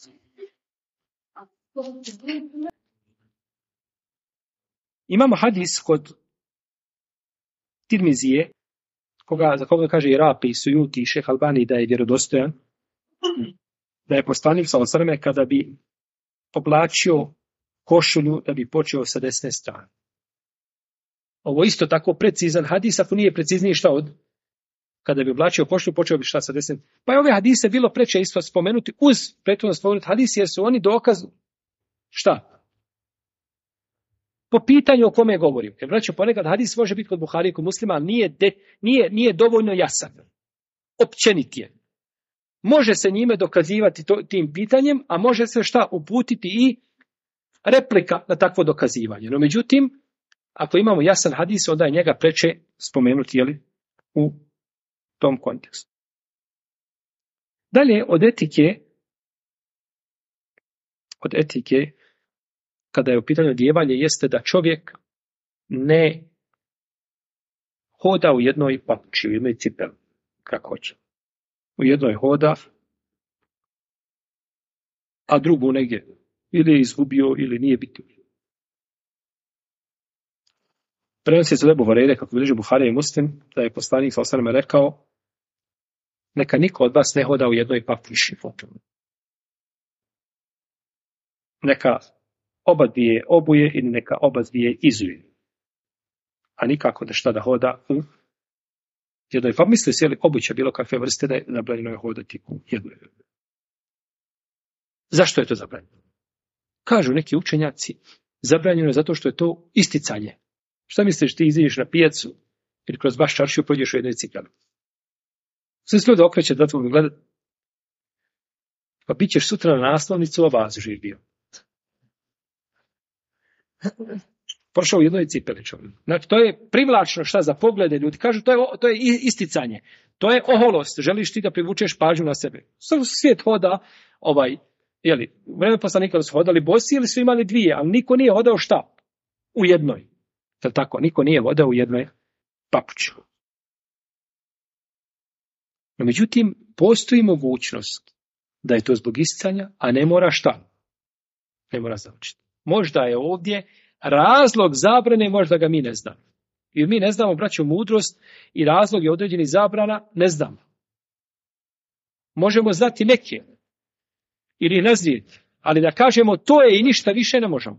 Imamo hadis kod Tirmizije, za koga kaže i Rapi, i Sujuti, i Šejh Albani da je vjerodostojan, da je poslanik sallallahu alejhi ve sellem kada bi oblačio košulju, da bi počeo sa desne strane. Ovo isto tako precizan hadis, ako nije precizniji šta od kada bi oblačio košulju, počeo bi šta sa desne. Pa je ove hadise bilo preče isto spomenuti uz prethodno spomenuti hadis, jer su oni dokaz šta? Po pitanju o kome govorim. Jer braćo, ponekad hadis može biti kod Buhari i kod Muslima, ali nije dovoljno jasan. Općenit je. Može se njime dokazivati tim pitanjem, a može se šta uputiti i replika na takvo dokazivanje. No međutim, ako imamo jasan hadis, onda je njega preče spomenuti u tom kontekstu. Dalje, od etike, kada je u pitanju odjevanje, jeste da čovjek ne hoda u jednoj papuči, u jednoj cipeli, kako hoće. U jednoj hoda, a drugu negdje ili je izgubio ili nije bitno. Prenosi se od Ebu Hurajre, kako bilježi Buharija i Muslim, da je poslanik sallallahu alejhi ve sellem rekao: neka niko od vas ne hoda u jednoj papuči. Neka oba dvije obuje ili neka oba dvije izuje. A nikako da hoda u jednoj. Pa misli se, je li obuća bilo kakve vrste da je zabranjeno je hodati u jednoj. Zašto je to zabranjeno? Kažu neki učenjaci, zabranjeno je zato što je to isticanje. Šta misliš, ti izađeš na pijacu ili kroz baš čaršiju prođeš u jednoj cipeli? Sve se ljudi okreće da tvoj gledat. Pa bit ćeš sutra na naslovnicu, a vas živ bio. Prošao u jednoj cipeli čovjek. Znači, to je privlačno šta za poglede ljudi. Kažu, to je isticanje. To je oholost. Želiš ti da privučeš pažnju na sebe. Svijet hoda, u vreme poslanika su hodali bosi ili su imali dvije, ali niko nije hodao šta? U jednoj. Tako, niko nije hodao u jednoj papuči. No, međutim, postoji mogućnost da je to zbog isticanja, a ne mora šta? Ne mora završiti. Možda je ovdje razlog zabrane, možda ga mi ne znamo. Jer mi ne znamo, braćo, mudrost i razlog je određenih zabrana, ne znamo. Možemo znati neke ili nazrijeti, ali da kažemo to je i ništa više ne možemo.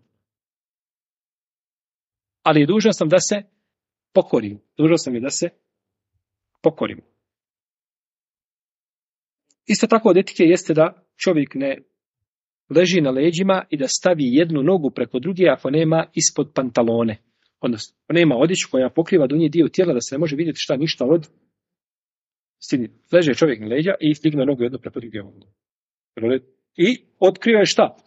Ali dužan sam da se pokorim. Dužan sam je da se pokorim. Isto tako od etike jeste da čovjek ne leži na leđima i da stavi jednu nogu preko druge ako nema ispod pantalone. Odnosno, nema odjeću koja pokriva donji dio tijela da se ne može vidjeti šta ništa od stini. Leže čovjek na leđa i stigne nogu jednu preko druge. I otkriva je šta?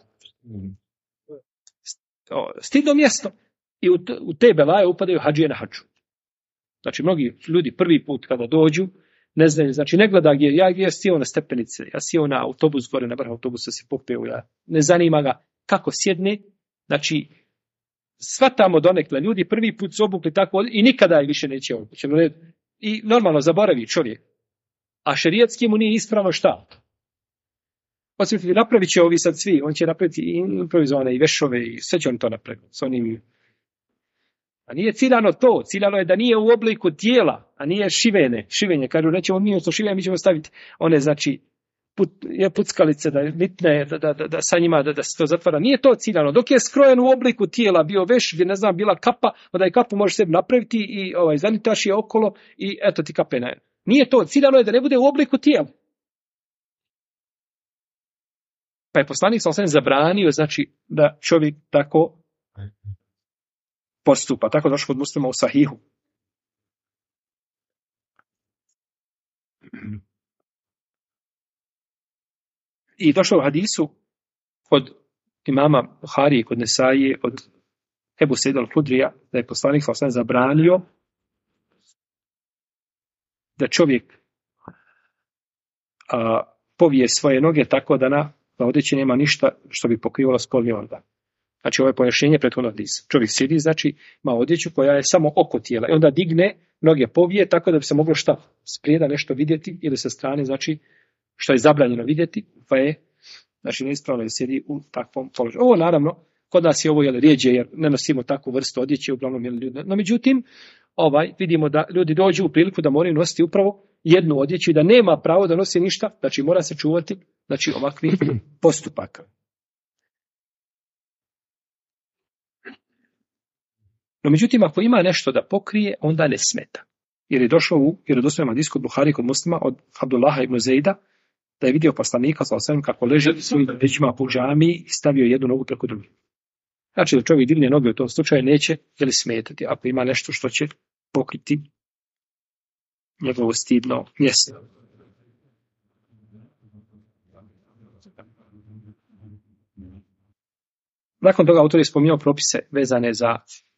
Stidno mjesto. I u te belaje upadaju hadžije na hadžu. Znači, mnogi ljudi prvi put kada dođu, ne znaju, znači ne gleda gdje, ja sjeo na stepenice, ja sjeo na autobus gore, na vrh autobusa se popeo, ne zanima ga kako sjedne, znači shvatamo donekle, ljudi prvi put su obukli tako i nikada je više neće obući. I normalno zaboravi čovjek. A šerijatski mu nije ispravno šta? Osim napravit će ovi sad svi, on će napraviti i improvizovane i vešove i sve će on to napraviti. S onim. A nije ciljano to, ciljano je da nije u obliku tijela, a nije šivenje. Kažu, nećemo mi to šivenje, mi ćemo staviti one, znači, puckalice, da sa njima, da se to zatvara. Nije to ciljano. Dok je skrojen u obliku tijela, bio veš, gdje ne znam, bila kapa, onda i kapu možeš sebi napraviti i zanitaš je okolo i eto ti kape Nije to, ciljano je da ne bude u obliku tijela. Pa je poslanik sallallahu alejhi ve sellem zabranio, znači, da čovjek tako postupa. Tako došlo kod Muslima u Sahihu. I došlo u hadisu kod imama Buharije, kod Nesaije, od Ebu Sejid al-Hudrija, da je poslanik sallallahu alejhi ve sellem zabranio da čovjek povije svoje noge tako da na odjeći nema ništa što bi pokrivalo spolni organ. Znači, ovo je pojašnjenje prethodnog hadisa. Čovjek sjedi, znači, ima odjeću koja je samo oko tijela. I onda digne, noge povije, tako da bi se moglo šta sprijeda nešto vidjeti ili sa strane, znači, što je zabranjeno vidjeti, pa je, znači, neispravno je sjedi u takvom položaju. Ovo, naravno, kod nas je ovo rijeđe, jer ne nosimo takvu vrstu odjeće, uglavnom ljudi. No, međutim, vidimo da ljudi dođu u priliku da moraju nositi upravo jednu odjeću i da nema pravo da nosi ništa, znači mora se čuvati, znači, ovakvih postupaka. No, međutim, ako ima nešto da pokrije, onda ne smeta. Jer je došlo u vjerodostojnom hadisu kod Buhari, kod Muslima, od Abdullaha ibn Zejda, da je vidio poslanika sallallahu alejhi ve sellem kako leži svojim većima po džamiji i stavio jednu nogu preko druge. Znači, da čovjek digne noge u tom slučaju neće smetati, ako ima nešto što će pokriti njegovo stidno mjesto. Nakon toga autor je spominjao propise vezane za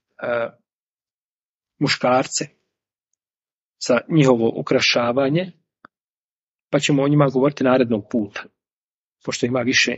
muškarce, za njihovo ukrašavanje, pa ćemo o njima govoriti narednog puta, pošto ima više.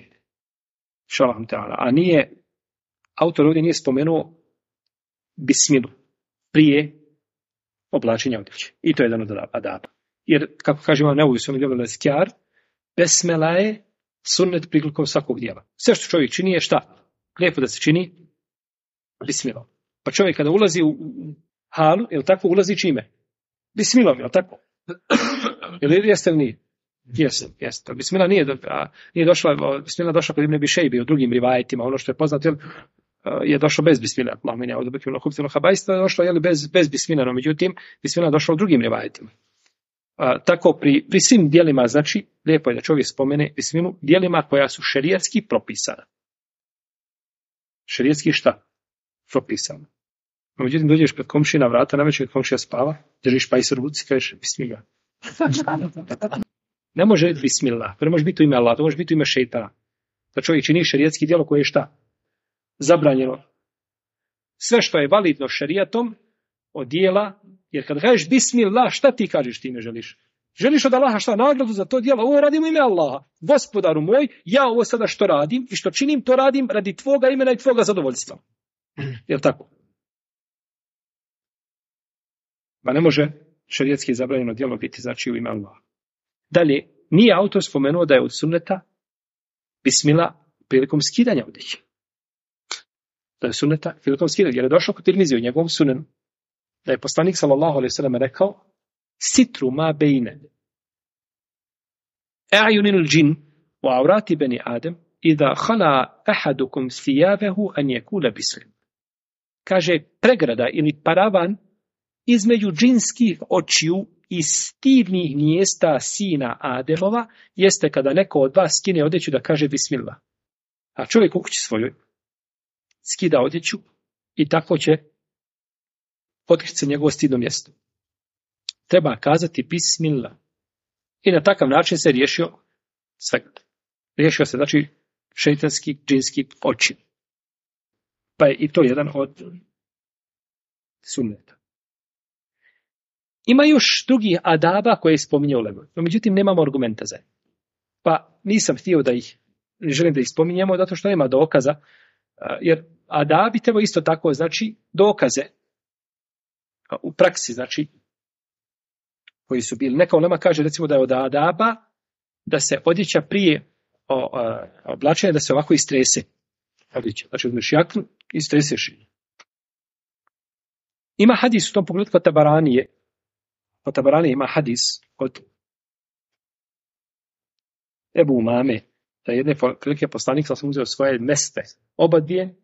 A autor ovdje nije spomenuo bismilu prije oblačenja odjeće. I to je jedan od adaba. Jer, kako kaže Imam Nevevi u svom djelu Lezkjar, besmela je sunnet prilikom svakog djela. Sve što čovjek čini je šta? Lijepo da se čini bismilom. Pa čovjek kada ulazi u halu, je li tako, ulazi čime? Bismilom, je li tako? Ili jeste li nije? Jeste. Bismila nije došla, bismila došla kod Ibn Abi Šejbe u drugim rivajetima, ono što je poznato, je došlo bez bismila. Mamine, od Bekirno Hubtilo Habajstva je došlo bez bismila, no međutim, bismila je došla u drugim rivajetima. Tako pri svim dijelima, znači, lijepo je da čovjek spomene bismilu, dijelima koja su šerijatski propisana. Šerijatski šta? Propisano. No, međutim, dođeš pred komšina vrata, navečer komšija spava, držiš pajs u ruci, kažeš bismillah. Ne može biti bismillah, to ne može biti u ime Allah, to može biti u ime šejtana. Da čovjek čini šerijatski djelo koje je šta? Zabranjeno. Sve što je validno šerijatom od djela, jer kad kažeš bismillah, šta ti kažeš time želiš? Želiš od Allaha šta? Nagradu za to djelo? Ovo radim u ime Allaha. Gospodaru moj, ja ovo sada što radim i što činim, to radim radi tvoga imena i tvoga zadovoljstva. Jel tako? Ma ne može šerijatski zabranjeno djelo biti, znači, u ime Allaha. Dalje, nije autor spomenuo da je od sunneta bismila prilikom skidanja odjeće. Da je sunneta prilikom skidanja, jer je došlo kod Tirmizi u njegovom sunenu, da je poslanik sallallahu alejhi ve sellem rekao: sitru ma bejne a'yunil džin wa avrati bani Adem idha khala ahadukum thiyabahu an yakula bismillah. Kaže, pregrada ili paravan između džinskih očiju i stidnih mjesta sina Ademova jeste kada neko od vas skine odjeću da kaže bismillah. A čovjek u kući svojoj skida odjeću i tako će otkriti se njegovo stidno mjesto. Treba kazati bismillah. I na takav način se riješio svega. Riješio se, znači, šejtanski, džinski oči. Pa je i to jedan od sunneta. Ima još drugih adaba koje je spominjao Ulema. No, međutim, nemamo argumenta za njih. Pa nisam htio ne želim da ih spominjemo, zato što nema dokaza. Jer adabi treba isto tako, znači, dokaze u praksi, znači, koji su bili. Neka Ulema kaže, recimo, da je od adaba da se odjeća prije oblačenja, da se ovako istrese. Odjeća. Znači, uzmeš jaknu i istreseš. Ima hadis u tom pogledu kod Tabaranije. Kod Tabaranije ima hadis od Ebu Umame, da jedne prilike poslanik sam uzeo svoje meste, oba dvije,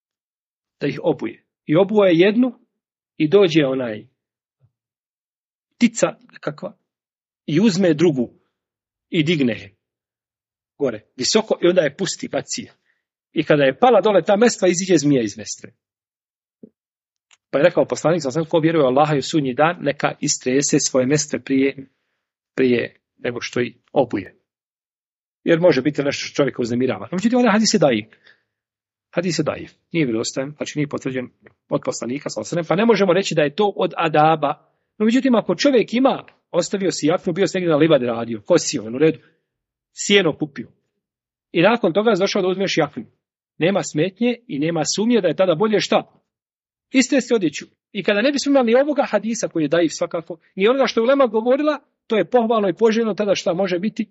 da ih obuje. I obuje jednu i dođe onaj ptica kakva i uzme drugu i digne je gore, visoko i onda je pusti, baci je. I kada je pala dole ta mestva, iziđe zmija iz mestre. Pa je rekao poslanik, ko vjeruje u Allaha i u sudnji dan, neka istrese svoje mestve prije nego što i obuje. Jer može biti nešto što čovjeka uznemirava. No, međutim, ovaj hadis je daif. Hadis je daif. Nije vjerodostojan, znači nije potvrđen od poslanika, pa ne možemo reći da je to od adaba. No, međutim, ako čovjek ima, ostavio si jaknu, bio si negdje na livadi radio, kosio, u redu, sjeno kupio. I nakon toga došao da uzmeš jaknu. Nema smetnje i nema sumnje da je tada bolje šta? Iste se odjeću. I kada ne bismo imali ovoga hadisa koji je daif svakako, i onoga što je ulema govorila, to je pohvalno i poželjno, tada šta može biti?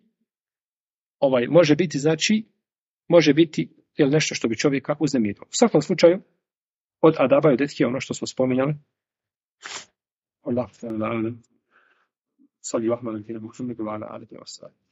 Može biti nešto što bi čovjeka uznemirilo. U svakom slučaju, od adaba i od etike ono što smo spominjali. Allah, sallallahu alejhi ve sellem,